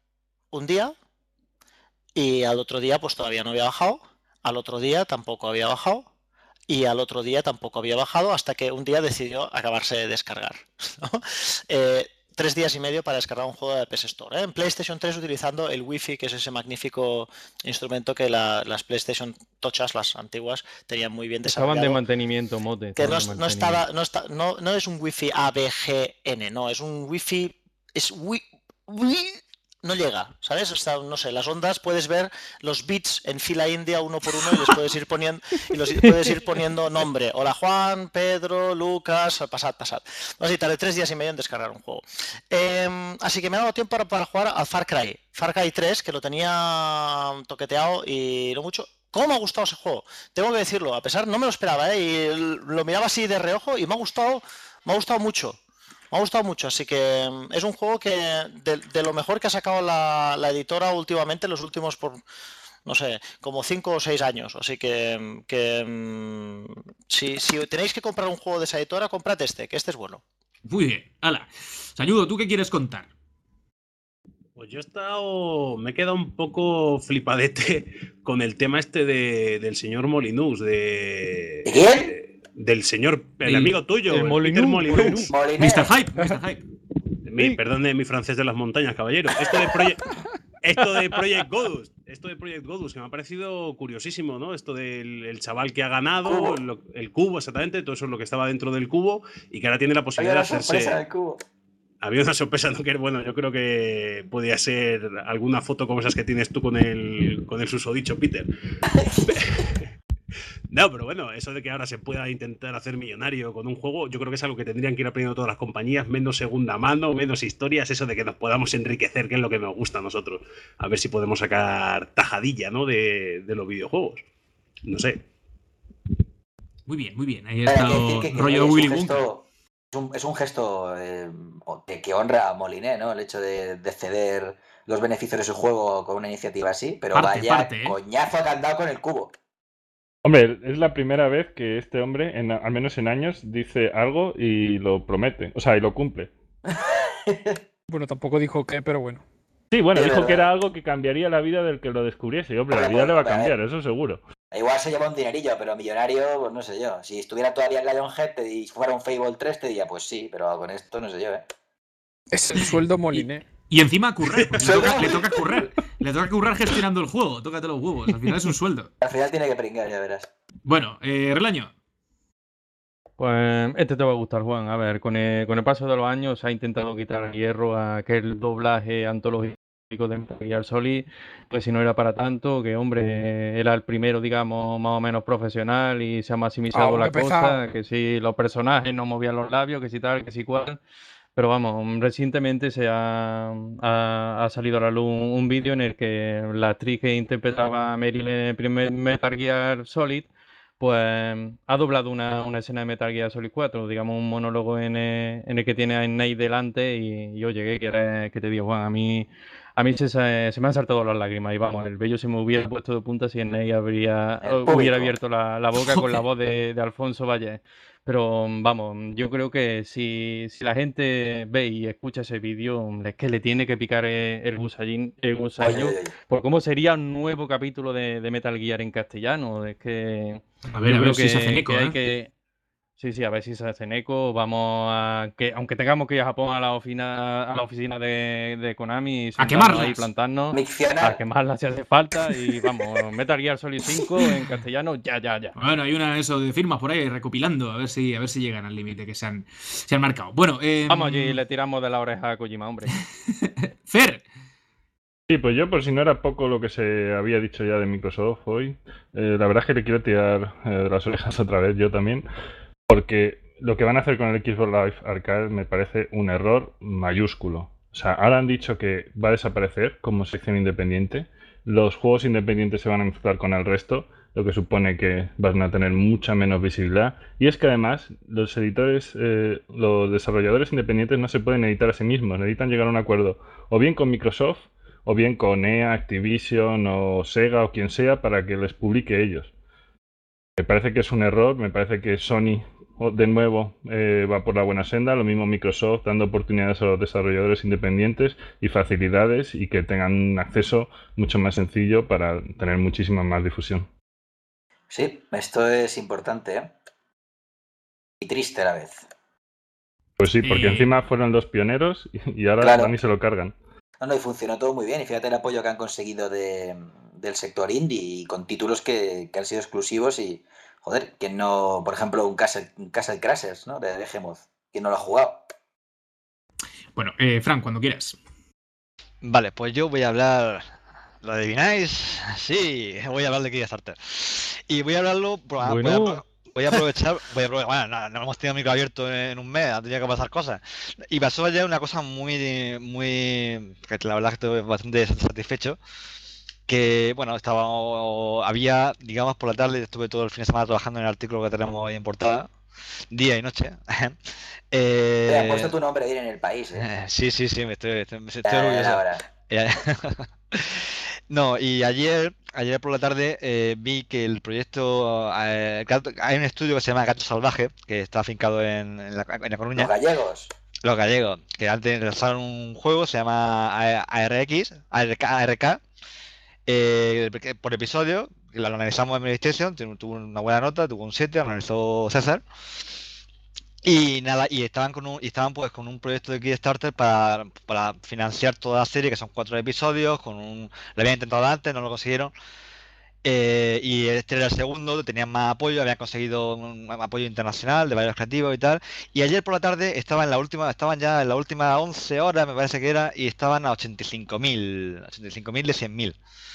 un día y al otro día pues todavía no había bajado, al otro día tampoco había bajado y al otro día tampoco había bajado hasta que un día decidió acabarse de descargar, ¿no? eh, tres días y medio para descargar un juego de P S Store, ¿eh? En PlayStation tres utilizando el Wi-Fi, que es ese magnífico instrumento que la, las PlayStation tochas, las antiguas, tenían muy bien desarrollado. Estaban de mantenimiento, mote. Que no, de no estaba, no, está, no, no es un Wi-Fi A B G N, no, es un Wi-Fi, es wi, wi, no llega, ¿sabes? O sea, no sé, las ondas puedes ver los bits en fila india uno por uno y les puedes ir poniendo y los puedes ir poniendo nombre. Hola Juan, Pedro, Lucas, pasad, pasad. Vamos a tardé tres días y medio en descargar un juego. Eh, así que me ha dado tiempo para, para jugar al Far Cry. Far Cry tres, que lo tenía toqueteado y no mucho. ¿Cómo me ha gustado ese juego? Tengo que decirlo, a pesar, no me lo esperaba, ¿eh? Y lo miraba así de reojo y me ha gustado, me ha gustado mucho. Me ha gustado mucho, así que es un juego que de, de lo mejor que ha sacado la, la editora últimamente, los últimos, por no sé, como cinco o seis años. Así que, que si, si tenéis que comprar un juego de esa editora, comprad este, que este es bueno. Muy bien, hala. Sañudo, ¿tú qué quieres contar? Pues yo he estado, me he quedado un poco flipadete con el tema este de, del señor Molinus, de... ¿De quién? Del señor, el Sí, amigo tuyo, el el Molineux. Peter Molineux. mister Hype, mister Hype. Mi, perdón de mi francés de las montañas, caballero. Esto de, Project, esto de Project Godus, esto de Project Godus, que me ha parecido curiosísimo, ¿no? Esto del el chaval que ha ganado, Cubo. Lo, el cubo, exactamente, todo eso es lo que estaba dentro del cubo y que ahora tiene la posibilidad Había de una sorpresa en hacerse. el cubo. Había una sorpresa, ¿no? Que bueno, yo creo que podía ser alguna foto como esas que tienes tú con el, con el susodicho Peter. No, pero bueno, eso de que ahora se pueda intentar hacer millonario con un juego, yo creo que es algo que tendrían que ir aprendiendo todas las compañías, menos segunda mano, menos historias, eso de que nos podamos enriquecer, que es lo que nos gusta a nosotros. A ver si podemos sacar tajadilla, ¿no? De, de los videojuegos. No sé. Muy bien, muy bien. Ahí Hay está que decir que- que rollo es un Willy gesto- Wonka. Es un, es un gesto eh, de que honra a Moliné, ¿no? El hecho de, de ceder los beneficios de su juego con una iniciativa así, pero Parte, vaya parte, ¿eh? coñazo que han dado con el cubo. Hombre, es la primera vez que este hombre, en, al menos en años, dice algo y lo promete. O sea, y lo cumple. Bueno, tampoco dijo qué, pero bueno. Sí, bueno, Es dijo verdad. que era algo que cambiaría la vida del que lo descubriese. Y, hombre, la Hombre, vida le va a pues, a ver. cambiar, eso seguro. Igual se lleva un dinerillo, pero millonario, pues no sé yo. Si estuviera todavía en Lionhead y fuera un Fable tres, te diría, pues sí, pero con esto no sé yo, ¿eh? Es el sueldo Moliné. Y encima currar, porque le Sueldo. toca, le toca currar. Le toca currar gestionando el juego. Tócate los huevos. Al final es un sueldo. Al final tiene que pringar, ya verás. Bueno, eh, Relaño. Pues este te va a gustar, Juan. A ver, con el, con el paso de los años se ha intentado quitar el hierro a aquel doblaje antológico de Metal Gear Solid, pues si no era para tanto, que hombre, era el primero, digamos, más o menos profesional y se ha maximizado Ah, la qué cosa, pesado. que si los personajes no movían los labios, que si tal, que si cual. Pero vamos, recientemente se ha, ha, ha salido a la luz un, un vídeo en el que la actriz que interpretaba a Meryl en el primer Metal Gear Solid, pues ha doblado una, una escena de Metal Gear Solid cuatro, digamos un monólogo en el, en el que tiene a Snake delante y, y oye, ¿qué quieres que te diga, Juan? A mí, a mí se, se, se me han saltado las lágrimas y vamos, el vello se me hubiera puesto de punta si Snake habría, El público. hubiera abierto la, la boca con la voz de, de Alfonso Valle. Pero vamos, yo creo que si, si la gente ve y escucha ese vídeo, es que le tiene que picar el, el gusallín, el Oye, gusanillo, oye, oye. por cómo sería un nuevo capítulo de, de Metal Gear en castellano. Es que A ver, yo a creo ver si que, se hacen eco, que hay ¿eh? que... Sí, sí, a ver si se hacen eco. Vamos a... que Aunque tengamos que ir a Japón a la oficina, a la oficina de, de Konami, A sentarnos quemarlas. ahí, plantarnos, a Miccionar. quemarlas si hace falta y vamos, Metal Gear Solid cinco en castellano, ya, ya, ya. Bueno, hay una eso de firmas por ahí recopilando, a ver si, a ver si llegan al límite que se han, se han marcado. Bueno, eh, Vamos allí y le tiramos de la oreja a Kojima, hombre. Fer. Sí, pues yo, por si no era poco lo que se había dicho ya de Microsoft hoy, eh, la verdad es que le quiero tirar eh, de las orejas otra vez, yo también, porque lo que van a hacer con el Xbox Live Arcade me parece un error mayúsculo. O sea, ahora han dicho que va a desaparecer como sección independiente, los juegos independientes se van a mezclar con el resto, lo que supone que van a tener mucha menos visibilidad. Y es que además los editores, eh, los desarrolladores independientes no se pueden editar a sí mismos, necesitan llegar a un acuerdo o bien con Microsoft o bien con E A, Activision o Sega o quien sea para que les publique ellos. Me parece que es un error, me parece que Sony de nuevo eh, va por la buena senda, lo mismo Microsoft, dando oportunidades a los desarrolladores independientes y facilidades y que tengan un acceso mucho más sencillo para tener muchísima más difusión. Sí, esto es importante, ¿eh? Y triste a la vez. Pues sí, porque Eh, encima fueron los pioneros y, y ahora Claro. van y se lo cargan. No, no, y funcionó todo muy bien. Y fíjate el apoyo que han conseguido de, del sector indie y con títulos que, que han sido exclusivos y, joder, que no, por ejemplo, un Castle, un Castle Crashers, ¿no? De Behemoth, que no lo ha jugado. Bueno, eh, Fran, cuando quieras. Vale, pues yo voy a hablar. ¿Lo adivináis? Sí, voy a hablar de Kickstarter. Y voy a hablarlo. Voy a, Bueno. voy a aprovechar. Voy a aprovechar bueno, no, no hemos tenido micro abierto en un mes, han tenido que pasar cosas. Y pasó ayer una cosa muy. muy que la verdad que estoy bastante satisfecho. Que, bueno, estaba. Había, digamos, por la tarde, estuve todo el fin de semana trabajando en el artículo que tenemos hoy en portada. Día y noche. eh, Te han puesto tu nombre bien en el país, ¿eh? eh, sí, sí, sí, me estoy, estoy, me estoy Ya, ya, orgulloso. ahora. Eh, No, y ayer, ayer por la tarde eh, vi que el proyecto, eh, Gato- hay un estudio que se llama Gato Salvaje, que está afincado en, en la, en La Los Coruña, gallegos. los gallegos, que antes lanzaron un juego, se llama A- ARX, ARK, ARK, eh, que por episodio, que lo analizamos en PlayStation, tuvo tuvo una buena nota, tuvo un siete, lo analizó César. Y nada, y estaban con un, y estaban pues con un proyecto de Kickstarter para, para financiar toda la serie, que son cuatro episodios, con un, lo habían intentado antes, no lo consiguieron. Eh, y este era el segundo, tenían más apoyo, habían conseguido un apoyo internacional de varios creativos y tal. Y ayer por la tarde estaban en la última, estaban ya en la última once horas, me parece que era, y estaban a ochenta y cinco mil, ochenta y cinco mil de cien mil.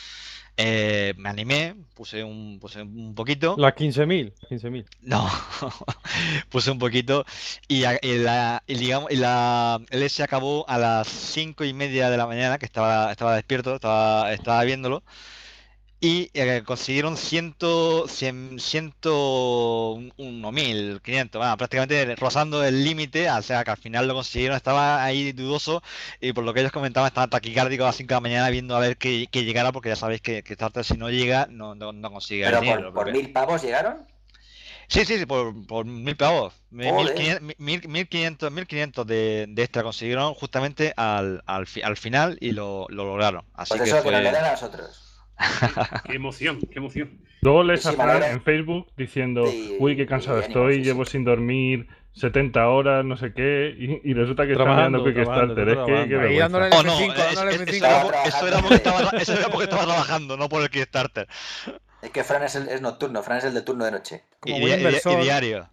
Eh, me animé, puse un, puse un poquito. Las quince mil. quince mil. No, puse un poquito y, a- y la, y digamos, y la, él se acabó a las cinco y media de la mañana, que estaba, estaba despierto, estaba, estaba viéndolo, y eh, consiguieron cien, cien, ciento uno mil quinientos, bueno, prácticamente rozando el límite, o sea que al final lo consiguieron, estaba ahí dudoso y por lo que ellos comentaban estaba taquicárdico a las cinco de la mañana viendo a ver que, que llegara, porque ya sabéis que, que Starter si no llega no, no, no consigue el Pero dinero. por, por porque- mil pavos llegaron. Sí, sí, sí, por, por mil pavos. Mi- mil Joder. quinientos, mil- mil quinientos, mil quinientos de, de extra consiguieron justamente al, al, fi- al final y lo, lo lograron. Así Pues que eso, que nos lo fue. den a nosotros. Qué emoción, qué emoción. Luego lees Sí, a sí, me Fran alegra. en Facebook diciendo, Sí, uy, qué cansado y ánimo, estoy, sí, llevo sí. sin dormir setenta horas, no sé qué, y, y resulta que está Trabajando, mirando trabajando, Kickstarter. Es está que, qué trabajando. Ahí dándole vergüenza. el Oh, no, F cinco, es- dándole es- el F eso cinco. era, Estaba por- eso, era trabajando, porque hombre. estaba, eso era porque estaba trabajando, no por el Kickstarter. Es que Fran es, el, es nocturno, Fran es el de turno de noche. Y, Como di- buen y di- y inversor. diario.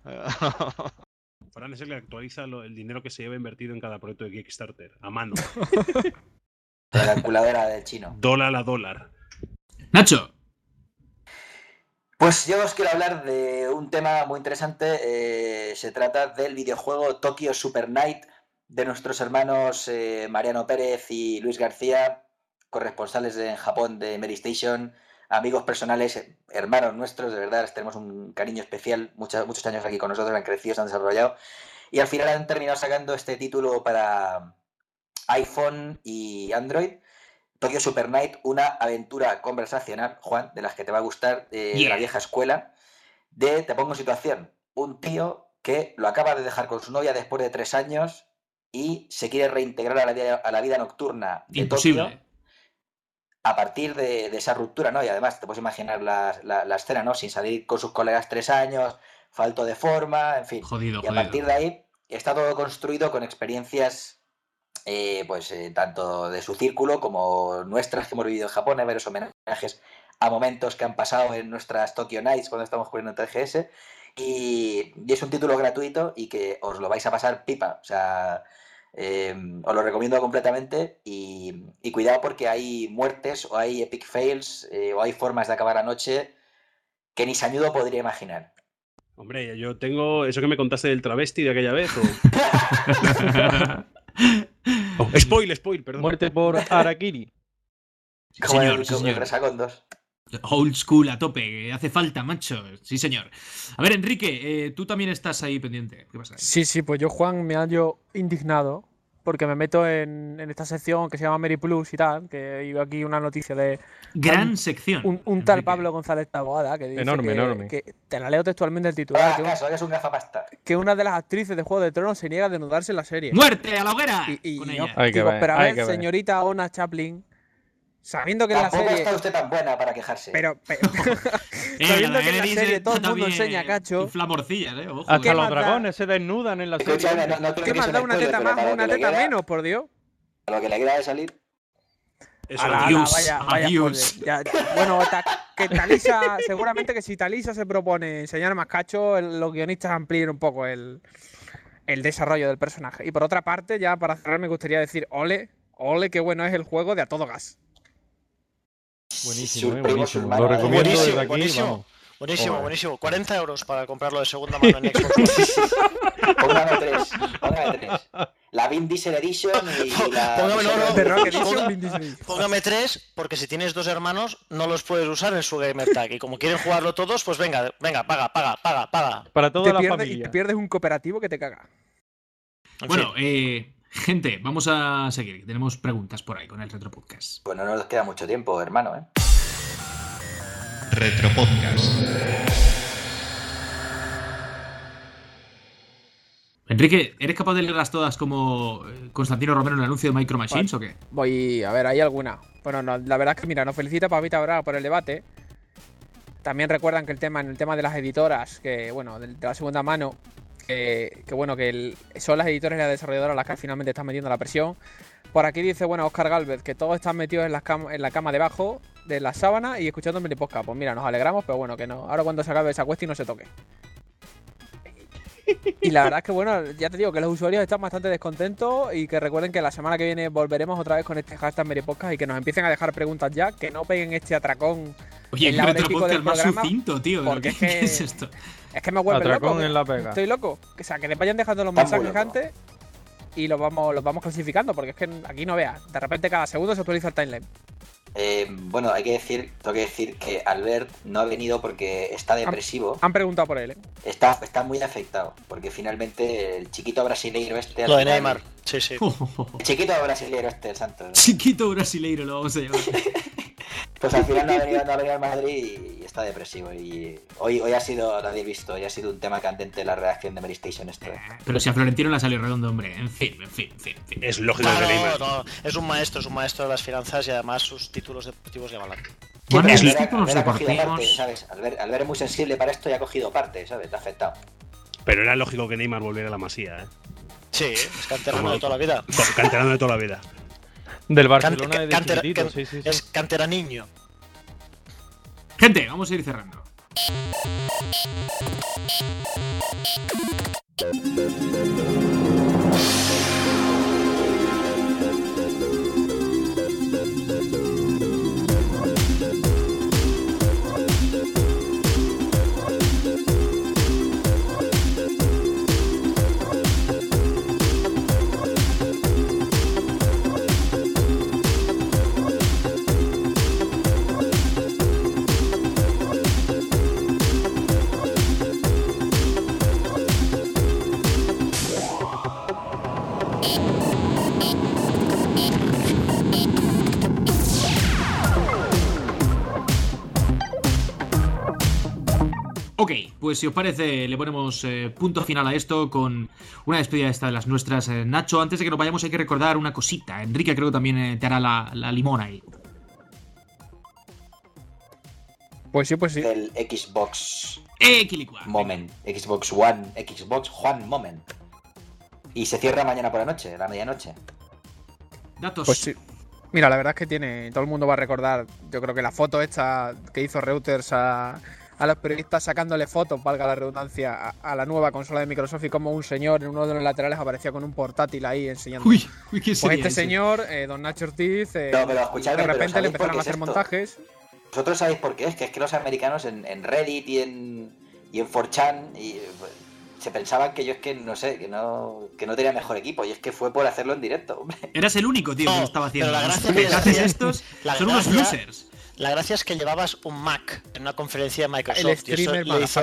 Fran es el que actualiza lo- el dinero que se lleva invertido en cada proyecto de Kickstarter, a mano. La calculadora del chino. Dólar a dólar. Nacho. Pues yo os quiero hablar de un tema muy interesante. Eh, se trata del videojuego Tokyo Super Night de nuestros hermanos eh, Mariano Pérez y Luis García, corresponsales de- en Japón de Mary Station, amigos personales, eh, hermanos nuestros, de verdad, les tenemos un cariño especial, muchos, muchos años aquí con nosotros, han crecido, se han desarrollado, y al final han terminado sacando este título para iPhone y Android. Tokyo Super Night, una aventura conversacional, Juan, de las que te va a gustar, eh, de Yeah. la vieja escuela, de, te pongo en situación, un tío que lo acaba de dejar con su novia después de tres años y se quiere reintegrar a la vida, a la vida nocturna de Imposible. Tokio a partir de, de esa ruptura, ¿no? Y además te puedes imaginar la, la- la escena, ¿no? Sin salir con sus colegas tres años, falto de forma, en fin. Jodido, Y a jodido. partir de ahí está todo construido con experiencias, eh, pues eh, tanto de su círculo como nuestras que hemos vivido en Japón. Hay varios homenajes a momentos que han pasado en nuestras Tokyo Nights cuando estamos jugando en T G S. Y, y es un título gratuito y que os lo vais a pasar pipa. O sea, eh, os lo recomiendo completamente. Y, y cuidado porque hay muertes o hay epic fails eh, o hay formas de acabar la noche que ni Sañudo podría imaginar. Hombre, yo tengo eso que me contaste del travesti de aquella vez. O... Oh, spoil, spoil, perdón. Muerte por Harakiri. Sí, Como señor, el, sí, el señor. Resacón dos. Old school a tope, hace falta, macho. Sí, señor. A ver, Enrique, eh, tú también estás ahí pendiente. ¿Qué pasa? Sí, sí, pues yo, Juan, me hallo indignado porque me meto en, en esta sección que se llama Mary Plus y tal, que iba aquí una noticia de... Gran un, sección. Un, un tal Pablo González Taboada que dice enorme, que, enorme. que, te la leo textualmente el titular, Ah, que, caso, eres un gafapasta. que una de las actrices de Juego de Tronos se niega a desnudarse en la serie. ¡Muerte a la hoguera! Y, y con yo ella. Hay que digo, ver, pero a hay ver, que ver. señorita Ona Chaplin, sabiendo que en la Tampoco serie... está usted tan buena para quejarse. Pero, pero Eh, sabiendo que en la Daenerys serie todo el está mundo también enseña cacho, Flamorcillas, eh. Ojo, Hasta eh. los más da? dragones se desnudan en la serie. Escúchame, no, no quiero ¿qué que más se da me una spoile, teta pero más para o lo una que le teta queda- menos, por Dios? A lo que le queda de salir. Eso Ala, no. ala, Adiós, vaya, vaya adiós. spoiler. Ya, bueno, ta- que Talisa, seguramente que si Talisa se propone enseñar más cacho, el- los guionistas amplíen un poco el, el desarrollo del personaje. Y por otra parte, ya para cerrar, me gustaría decir, ole, ole, qué bueno es el juego de A Todo Gas. Buenísimo, Sus eh, primos, buenísimo. sus Lo hermanos. recomiendo Buenísimo, desde aquí. buenísimo. Vamos. Buenísimo, Joder. buenísimo. cuarenta euros para comprarlo de segunda mano en Xbox One. Póngame tres, póngame tres. La Vin Diesel Edition y la... Póngame, no, no. De Rock Edition, Ponga- Vin Diesel. Póngame tres, porque si tienes dos hermanos, no los puedes usar en su gamer tag. Y como quieren jugarlo todos, pues venga, venga, paga, paga, paga, paga. Para toda Te la pierdes, y familia. te pierdes un cooperativo que te caga. En Bueno, fin. eh, gente, vamos a seguir. Tenemos preguntas por ahí con el Retro Podcast. Pues no nos queda mucho tiempo, hermano, ¿eh? Retropodcast. Enrique, ¿eres capaz de leerlas todas como eh, Constantino Romero en el anuncio de Micro Machines o qué? Voy a ver, hay alguna. Bueno, no, la verdad es que mira, nos felicita Pavita Brava por el debate. También recuerdan que el tema, en el tema de las editoras, que bueno, de, de la segunda mano, que, que bueno, que el, son las editoras y las desarrolladoras las que finalmente están metiendo la presión. Por aquí dice, bueno, Oscar Galvez, que todos están metidos en, las cam en la cama debajo de la sábana y escuchando el podcast. Pues mira, nos alegramos, pero bueno, que no. Ahora cuando se acabe esa cuestión no se toque. Y la verdad es que, bueno, ya te digo que los usuarios están bastante descontentos y que recuerden que la semana que viene volveremos otra vez con este hashtag Meripodcast y que nos empiecen a dejar preguntas ya, que no peguen este atracón Oye, en el la hora y Retro pico Podcast del más programa. sucinto, tío. ¿Pero porque ¿Qué, es que- qué es esto? Es que me vuelve Atracón loco. en la pega. Estoy loco. O sea, que te vayan dejando los Está muy mensajes loco. antes y los vamos, los vamos clasificando, porque es que aquí no veas. De repente cada segundo se actualiza el timeline. Eh, bueno, hay que decir, tengo que decir que Albert no ha venido porque está depresivo. Han preguntado por él, ¿eh? Está, está muy afectado, porque finalmente el chiquito brasileiro este... al Lo de final- Neymar. Sí, sí. El chiquito brasileiro este, el santo. ¿no? Chiquito brasileiro lo vamos a llamar. Pues al final no ha venido, no ha venido al Madrid y está depresivo. Y hoy, hoy ha sido, lo habéis visto, hoy ha sido un tema candente la redacción de Mary Station este. Pero si a Florentino le salió redondo, hombre. En fin, en fin, en fin. En fin. Es lógico Claro, que Neymar. no, es un maestro, es un maestro de las finanzas y además sus títulos deportivos llaman la Bueno, Albert- los títulos Albert ha cogido deportivos. parte, ¿sabes? Albert, Albert es muy sensible para esto y ha cogido parte, ¿sabes? Le ha afectado. Pero era lógico que Neymar volviera a la Masía, ¿eh? Sí, es canterano de toda la vida. Co- Canterano de toda la vida. Del Cante- Barcelona desde cantera- chiquitito, can- sí, sí, sí. Es cantera niño. Gente, vamos a ir cerrando. Ok, pues si os parece, le ponemos eh, punto final a esto con una despedida esta de las nuestras. Eh, Nacho, antes de que nos vayamos hay que recordar una cosita. Enrique creo que también eh, te hará la, la limona ahí. Pues sí, pues sí. Del Xbox ¡Eh, Quilicua! Moment. Xbox One, Xbox One Moment. Y se cierra mañana por la noche, a la medianoche. Datos. Pues sí. Mira, la verdad es que tiene. Todo el mundo va a recordar, yo creo que la foto esta que hizo Reuters a, a los periodistas sacándole fotos, valga la redundancia, a, a la nueva consola de Microsoft y como un señor en uno de los laterales aparecía con un portátil ahí enseñando. Uy, uy, ¿qué Pues sería este eso? señor, eh, don Nacho Ortiz, eh, No, pero y escuchadme, de pero repente le ¿sabéis por empezaron qué a es hacer esto? montajes. Vosotros sabéis por qué es, que es que los americanos en, en Reddit y en, y en four chan y, pues, se pensaban que yo es que no sé, que no, que no tenía mejor equipo, y es que fue por hacerlo en directo, hombre. Eras el único, tío, que No, lo estaba haciendo. pero la Los gracia que pedaces hacía- estos la son unos gracia- losers. La gracia es que llevabas un Mac en una conferencia de Microsoft. El y eso streamer le hizo, motherfucker.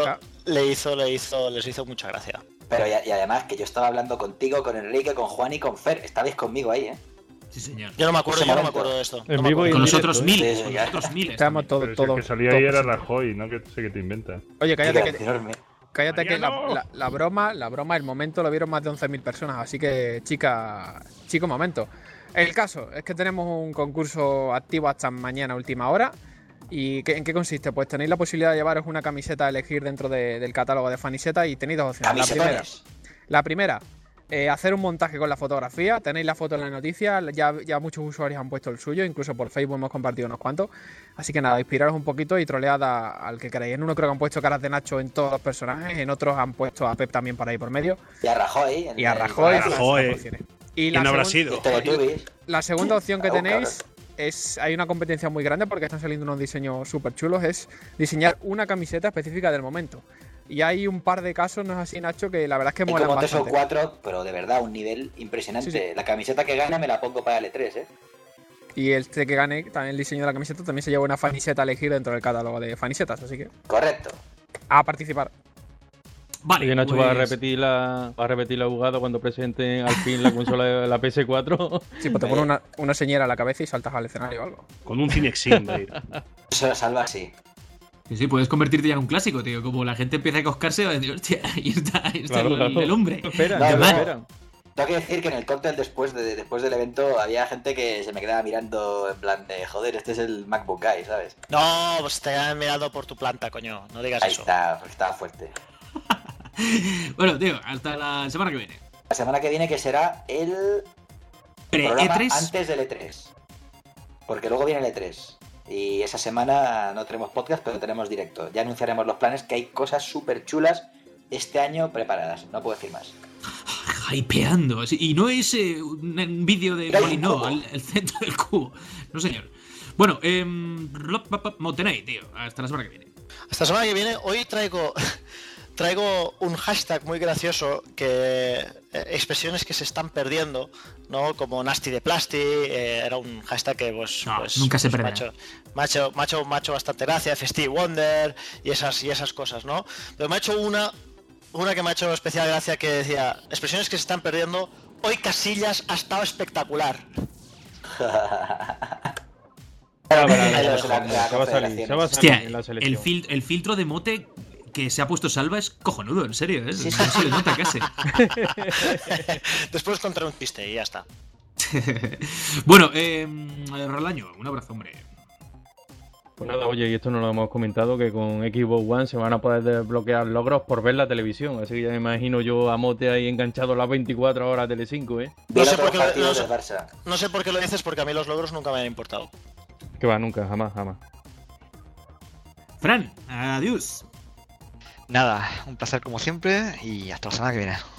le hizo, le hizo, les hizo mucha gracia. Pero y, y además que yo estaba hablando contigo, con Enrique, con Juan y con Fer. Estabais conmigo ahí, ¿eh? Sí, señor. Yo no me acuerdo, yo no me acuerdo de esto. En No me vivo y acuerdo. Con en los otros directo, miles, Sí, con sí, los otros miles. Estamos también. todos, Pero si el todos. que salía todos ahí era presentes. Rajoy, no que sé que te inventas. Oye, cállate que, Enorme. cállate que la, Mariano. la- la broma, la broma, el momento lo vieron más de once mil personas, así que chica, chico momento. El caso es que tenemos un concurso activo hasta mañana última hora. ¿Y qué- en qué consiste? Pues tenéis la posibilidad de llevaros una camiseta a elegir dentro de- del catálogo de Faniseta y tenéis dos opciones. La primera, Camisetones. la primera eh, hacer un montaje con la fotografía. Tenéis la foto en la noticia, ya, ya muchos usuarios han puesto el suyo, incluso por Facebook hemos compartido unos cuantos. Así que nada, inspiraros un poquito y trolead a- al que queráis. En uno creo que han puesto caras de Nacho en todos los personajes, en otros han puesto a Pep también para ahí por medio. Y a Rajoy. en Y a el- Rajoy. en las- las Rajoy. opciones. Y ¿Quién la habrá segun- sido? el Teletubbies. La segunda opción que Oh, tenéis es, hay una competencia muy grande porque están saliendo unos diseños súper chulos, es diseñar una camiseta específica del momento. Y hay un par de casos, no es así, Nacho, que la verdad es que Hay molan como tres o bastante. cuatro, pero de verdad, un nivel impresionante. Sí, sí. La camiseta que gane me la pongo para el E tres, ¿eh? Y este que gane también el diseño de la camiseta también se lleva una faniseta a elegir dentro del catálogo de fanisetas, así que Correcto. a participar. Vale, Oye, Nacho, pues, va a repetir la va a repetir la jugada cuando presenten al fin la consola de la P S cuatro. Sí, pues te pones una, una señera a la cabeza y saltas al escenario o algo. Con un Cinexin, va a ir. Eso lo salva así. Sí, sí, puedes convertirte ya en un clásico, tío. Como la gente empieza a coscarse, va a decir, hostia, ahí está, ahí está Claro, el, claro. el hombre. Espera, No, que no. lo esperan. Tengo que decir que en el cóctel después, de, después del evento había gente que se me quedaba mirando en plan de, joder, este es el MacBook Guy, ¿sabes? No, pues te han mirado por tu planta, coño. No digas Ahí eso. está, estaba fuerte. Bueno, tío, hasta la semana que viene. La semana que viene que será el Pre-E programa tres. antes del E tres. Porque luego viene el E tres. Y esa semana no tenemos podcast, pero tenemos directo. Ya anunciaremos los planes, que hay cosas súper chulas este año preparadas. No puedo decir más. Hypeando. sí, Y no es eh, un, un vídeo de Era un Molino, cubo. el, el centro del cubo. No, señor. Bueno, eh, Motenay, tío. Hasta la semana que viene. Hasta la semana que viene, hoy traigo traigo un hashtag muy gracioso que eh, expresiones que se están perdiendo, ¿no? Como nasty de plasti, eh, era un hashtag que pues, No, pues nunca se pues, perderá. macho, macho, macho, macho bastante gracia, Festive Wonder y esas y esas cosas, ¿no? Pero me ha hecho una una que me ha hecho especial gracia que decía, expresiones que se están perdiendo, hoy Casillas ha estado espectacular. Pero vale, ahí vale, lo vale, dejo la- vale, la se va a salir, se va a confederación. salir Hostia, en la selección. el, fil- el filtro de mote que se ha puesto Salva es cojonudo, en serio. ¿eh? Sí, No se le nota casi. Después contra un chiste y ya está. Bueno, eh, Rolaño, un abrazo, hombre. Pues nada, oye, y esto no lo hemos comentado, que con Xbox One se van a poder desbloquear logros por ver la televisión. Así que ya me imagino yo a Mote ahí enganchado las veinticuatro horas a Telecinco, ¿eh? Vi No sé los por qué lo- partidos no sé- del Barça. No sé por qué lo dices, porque a mí los logros nunca me han importado. Que va, nunca, jamás, jamás. Fran, adiós. Nada, un placer como siempre y hasta la semana que viene.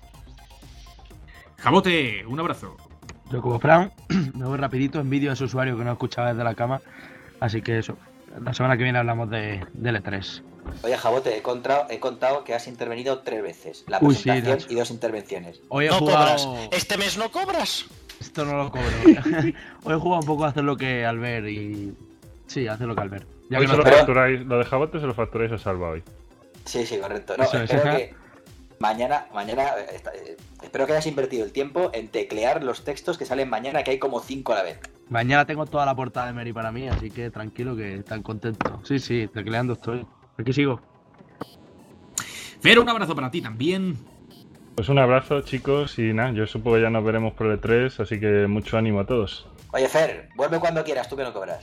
Jabote, un abrazo. Yo como Fran, me voy rapidito, envidio a ese usuario que no escuchaba desde la cama. Así que eso, la semana que viene hablamos de, del E tres. Oye, Jabote, he contado, he contado que has intervenido tres veces. La Uy, sí, presentación Nacho. y dos intervenciones. Hoy he No jugado... cobras. ¿Este mes no cobras? Esto no lo cobro. Hoy he jugado un poco a hacer lo que Albert y... Sí, a hacer lo que Albert. Ya Hoy que se no lo está- facturáis, lo de Jabote se lo facturáis a Salva hoy. Sí, sí, correcto. No, Eso es. espero que mañana, mañana, eh, esta- eh, espero que hayas invertido el tiempo en teclear los textos que salen mañana, que hay como cinco a la vez. Mañana tengo toda la portada de Mary para mí, así que tranquilo que están contentos. Sí, sí, tecleando estoy. Aquí sigo. Fer, un abrazo para ti también. Pues un abrazo, chicos, y nada, yo supongo que ya nos veremos por el E tres, así que mucho ánimo a todos. Oye, Fer, vuelve cuando quieras, tú que no cobras.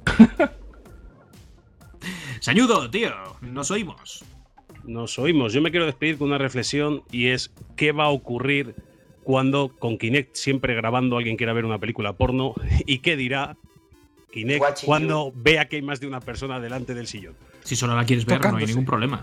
Sañudo, tío, nos oímos. Nos oímos. Yo me quiero despedir con una reflexión y es ¿qué va a ocurrir cuando con Kinect siempre grabando alguien quiera ver una película porno? ¿Y qué dirá Kinect Watching cuando vea que hay más de una persona delante del sillón? Si solo la quieres ver, no hay Tocándose. ningún problema.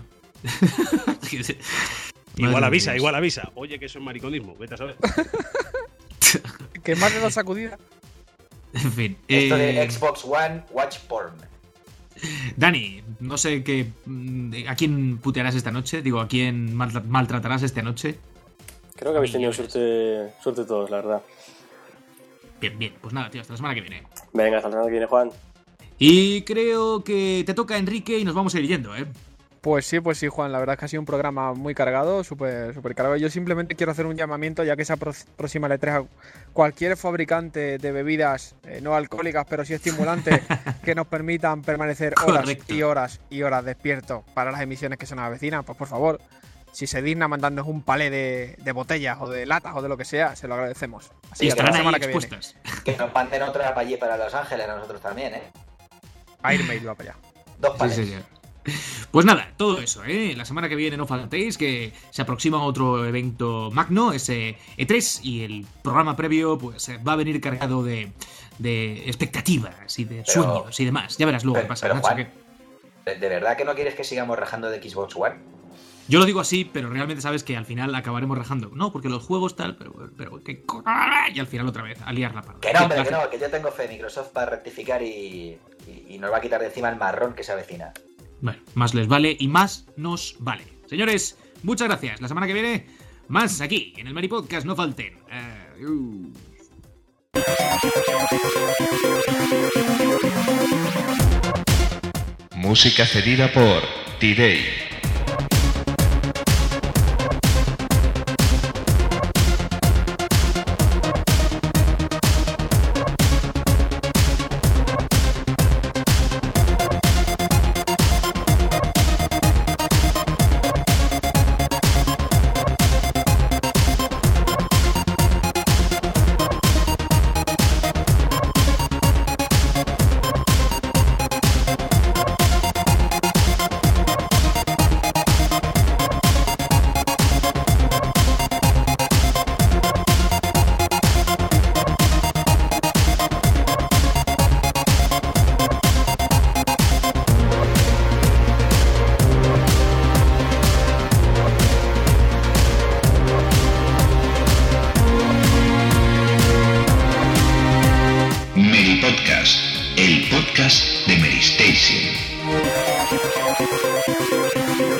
Igual Madre avisa, mía. igual avisa. Oye, que eso es mariconismo, vete a saber. Que más de dos sacudidas. En fin. Esto eh, de Xbox One, Watch Porn. Dani, no sé qué. mm, ¿A quién putearás esta noche? Digo, ¿a quién mal- maltratarás esta noche? Creo que habéis tenido suerte, suerte todos, la verdad. Bien, bien. Pues nada, tío, hasta la semana que viene. Venga, hasta la semana que viene, Juan. Y creo que te toca, Enrique, y nos vamos a ir yendo, ¿eh? Pues sí, pues sí, Juan, la verdad es que ha sido un programa muy cargado, súper súper cargado. Yo simplemente quiero hacer un llamamiento, ya que se aproxima el E tres, a cualquier fabricante de bebidas eh, no alcohólicas, pero sí estimulantes, que nos permitan permanecer horas Correcto. y horas y horas despiertos para las emisiones que se nos avecinan. Pues por favor, si se digna mandarnos un palé de, de botellas o de latas o de lo que sea, se lo agradecemos. Así Y que hasta la estarán ahí semana que viene. expuestas. Que nos manden otra para allí, para Los Ángeles, a nosotros también, ¿eh? Airmail va para allá. Dos Sí, panes. señor. Pues nada, todo eso, ¿eh? La semana que viene no faltéis, que se aproxima otro evento magno, ese E tres, y el programa previo pues va a venir cargado de, de expectativas y de Pero- sueños y demás. Ya verás luego Pero, qué pasa. pero, Nacho, Juan, que- ¿de, de verdad que no quieres que sigamos rajando de Xbox One? Yo lo digo así, pero realmente sabes que al final acabaremos rajando. No, porque los juegos tal, pero, pero que... Y al final otra vez, a liar la parda. Que no, hombre, La- que no, que yo tengo fe en Microsoft para rectificar y, y, y nos va a quitar de encima el marrón que se avecina. Bueno, más les vale y más nos vale. Señores, muchas gracias. La semana que viene, más aquí, en el Mari Podcast. No falten. Adiós. Música cedida por T-Day. Mary Podcast, el podcast de Mary Station.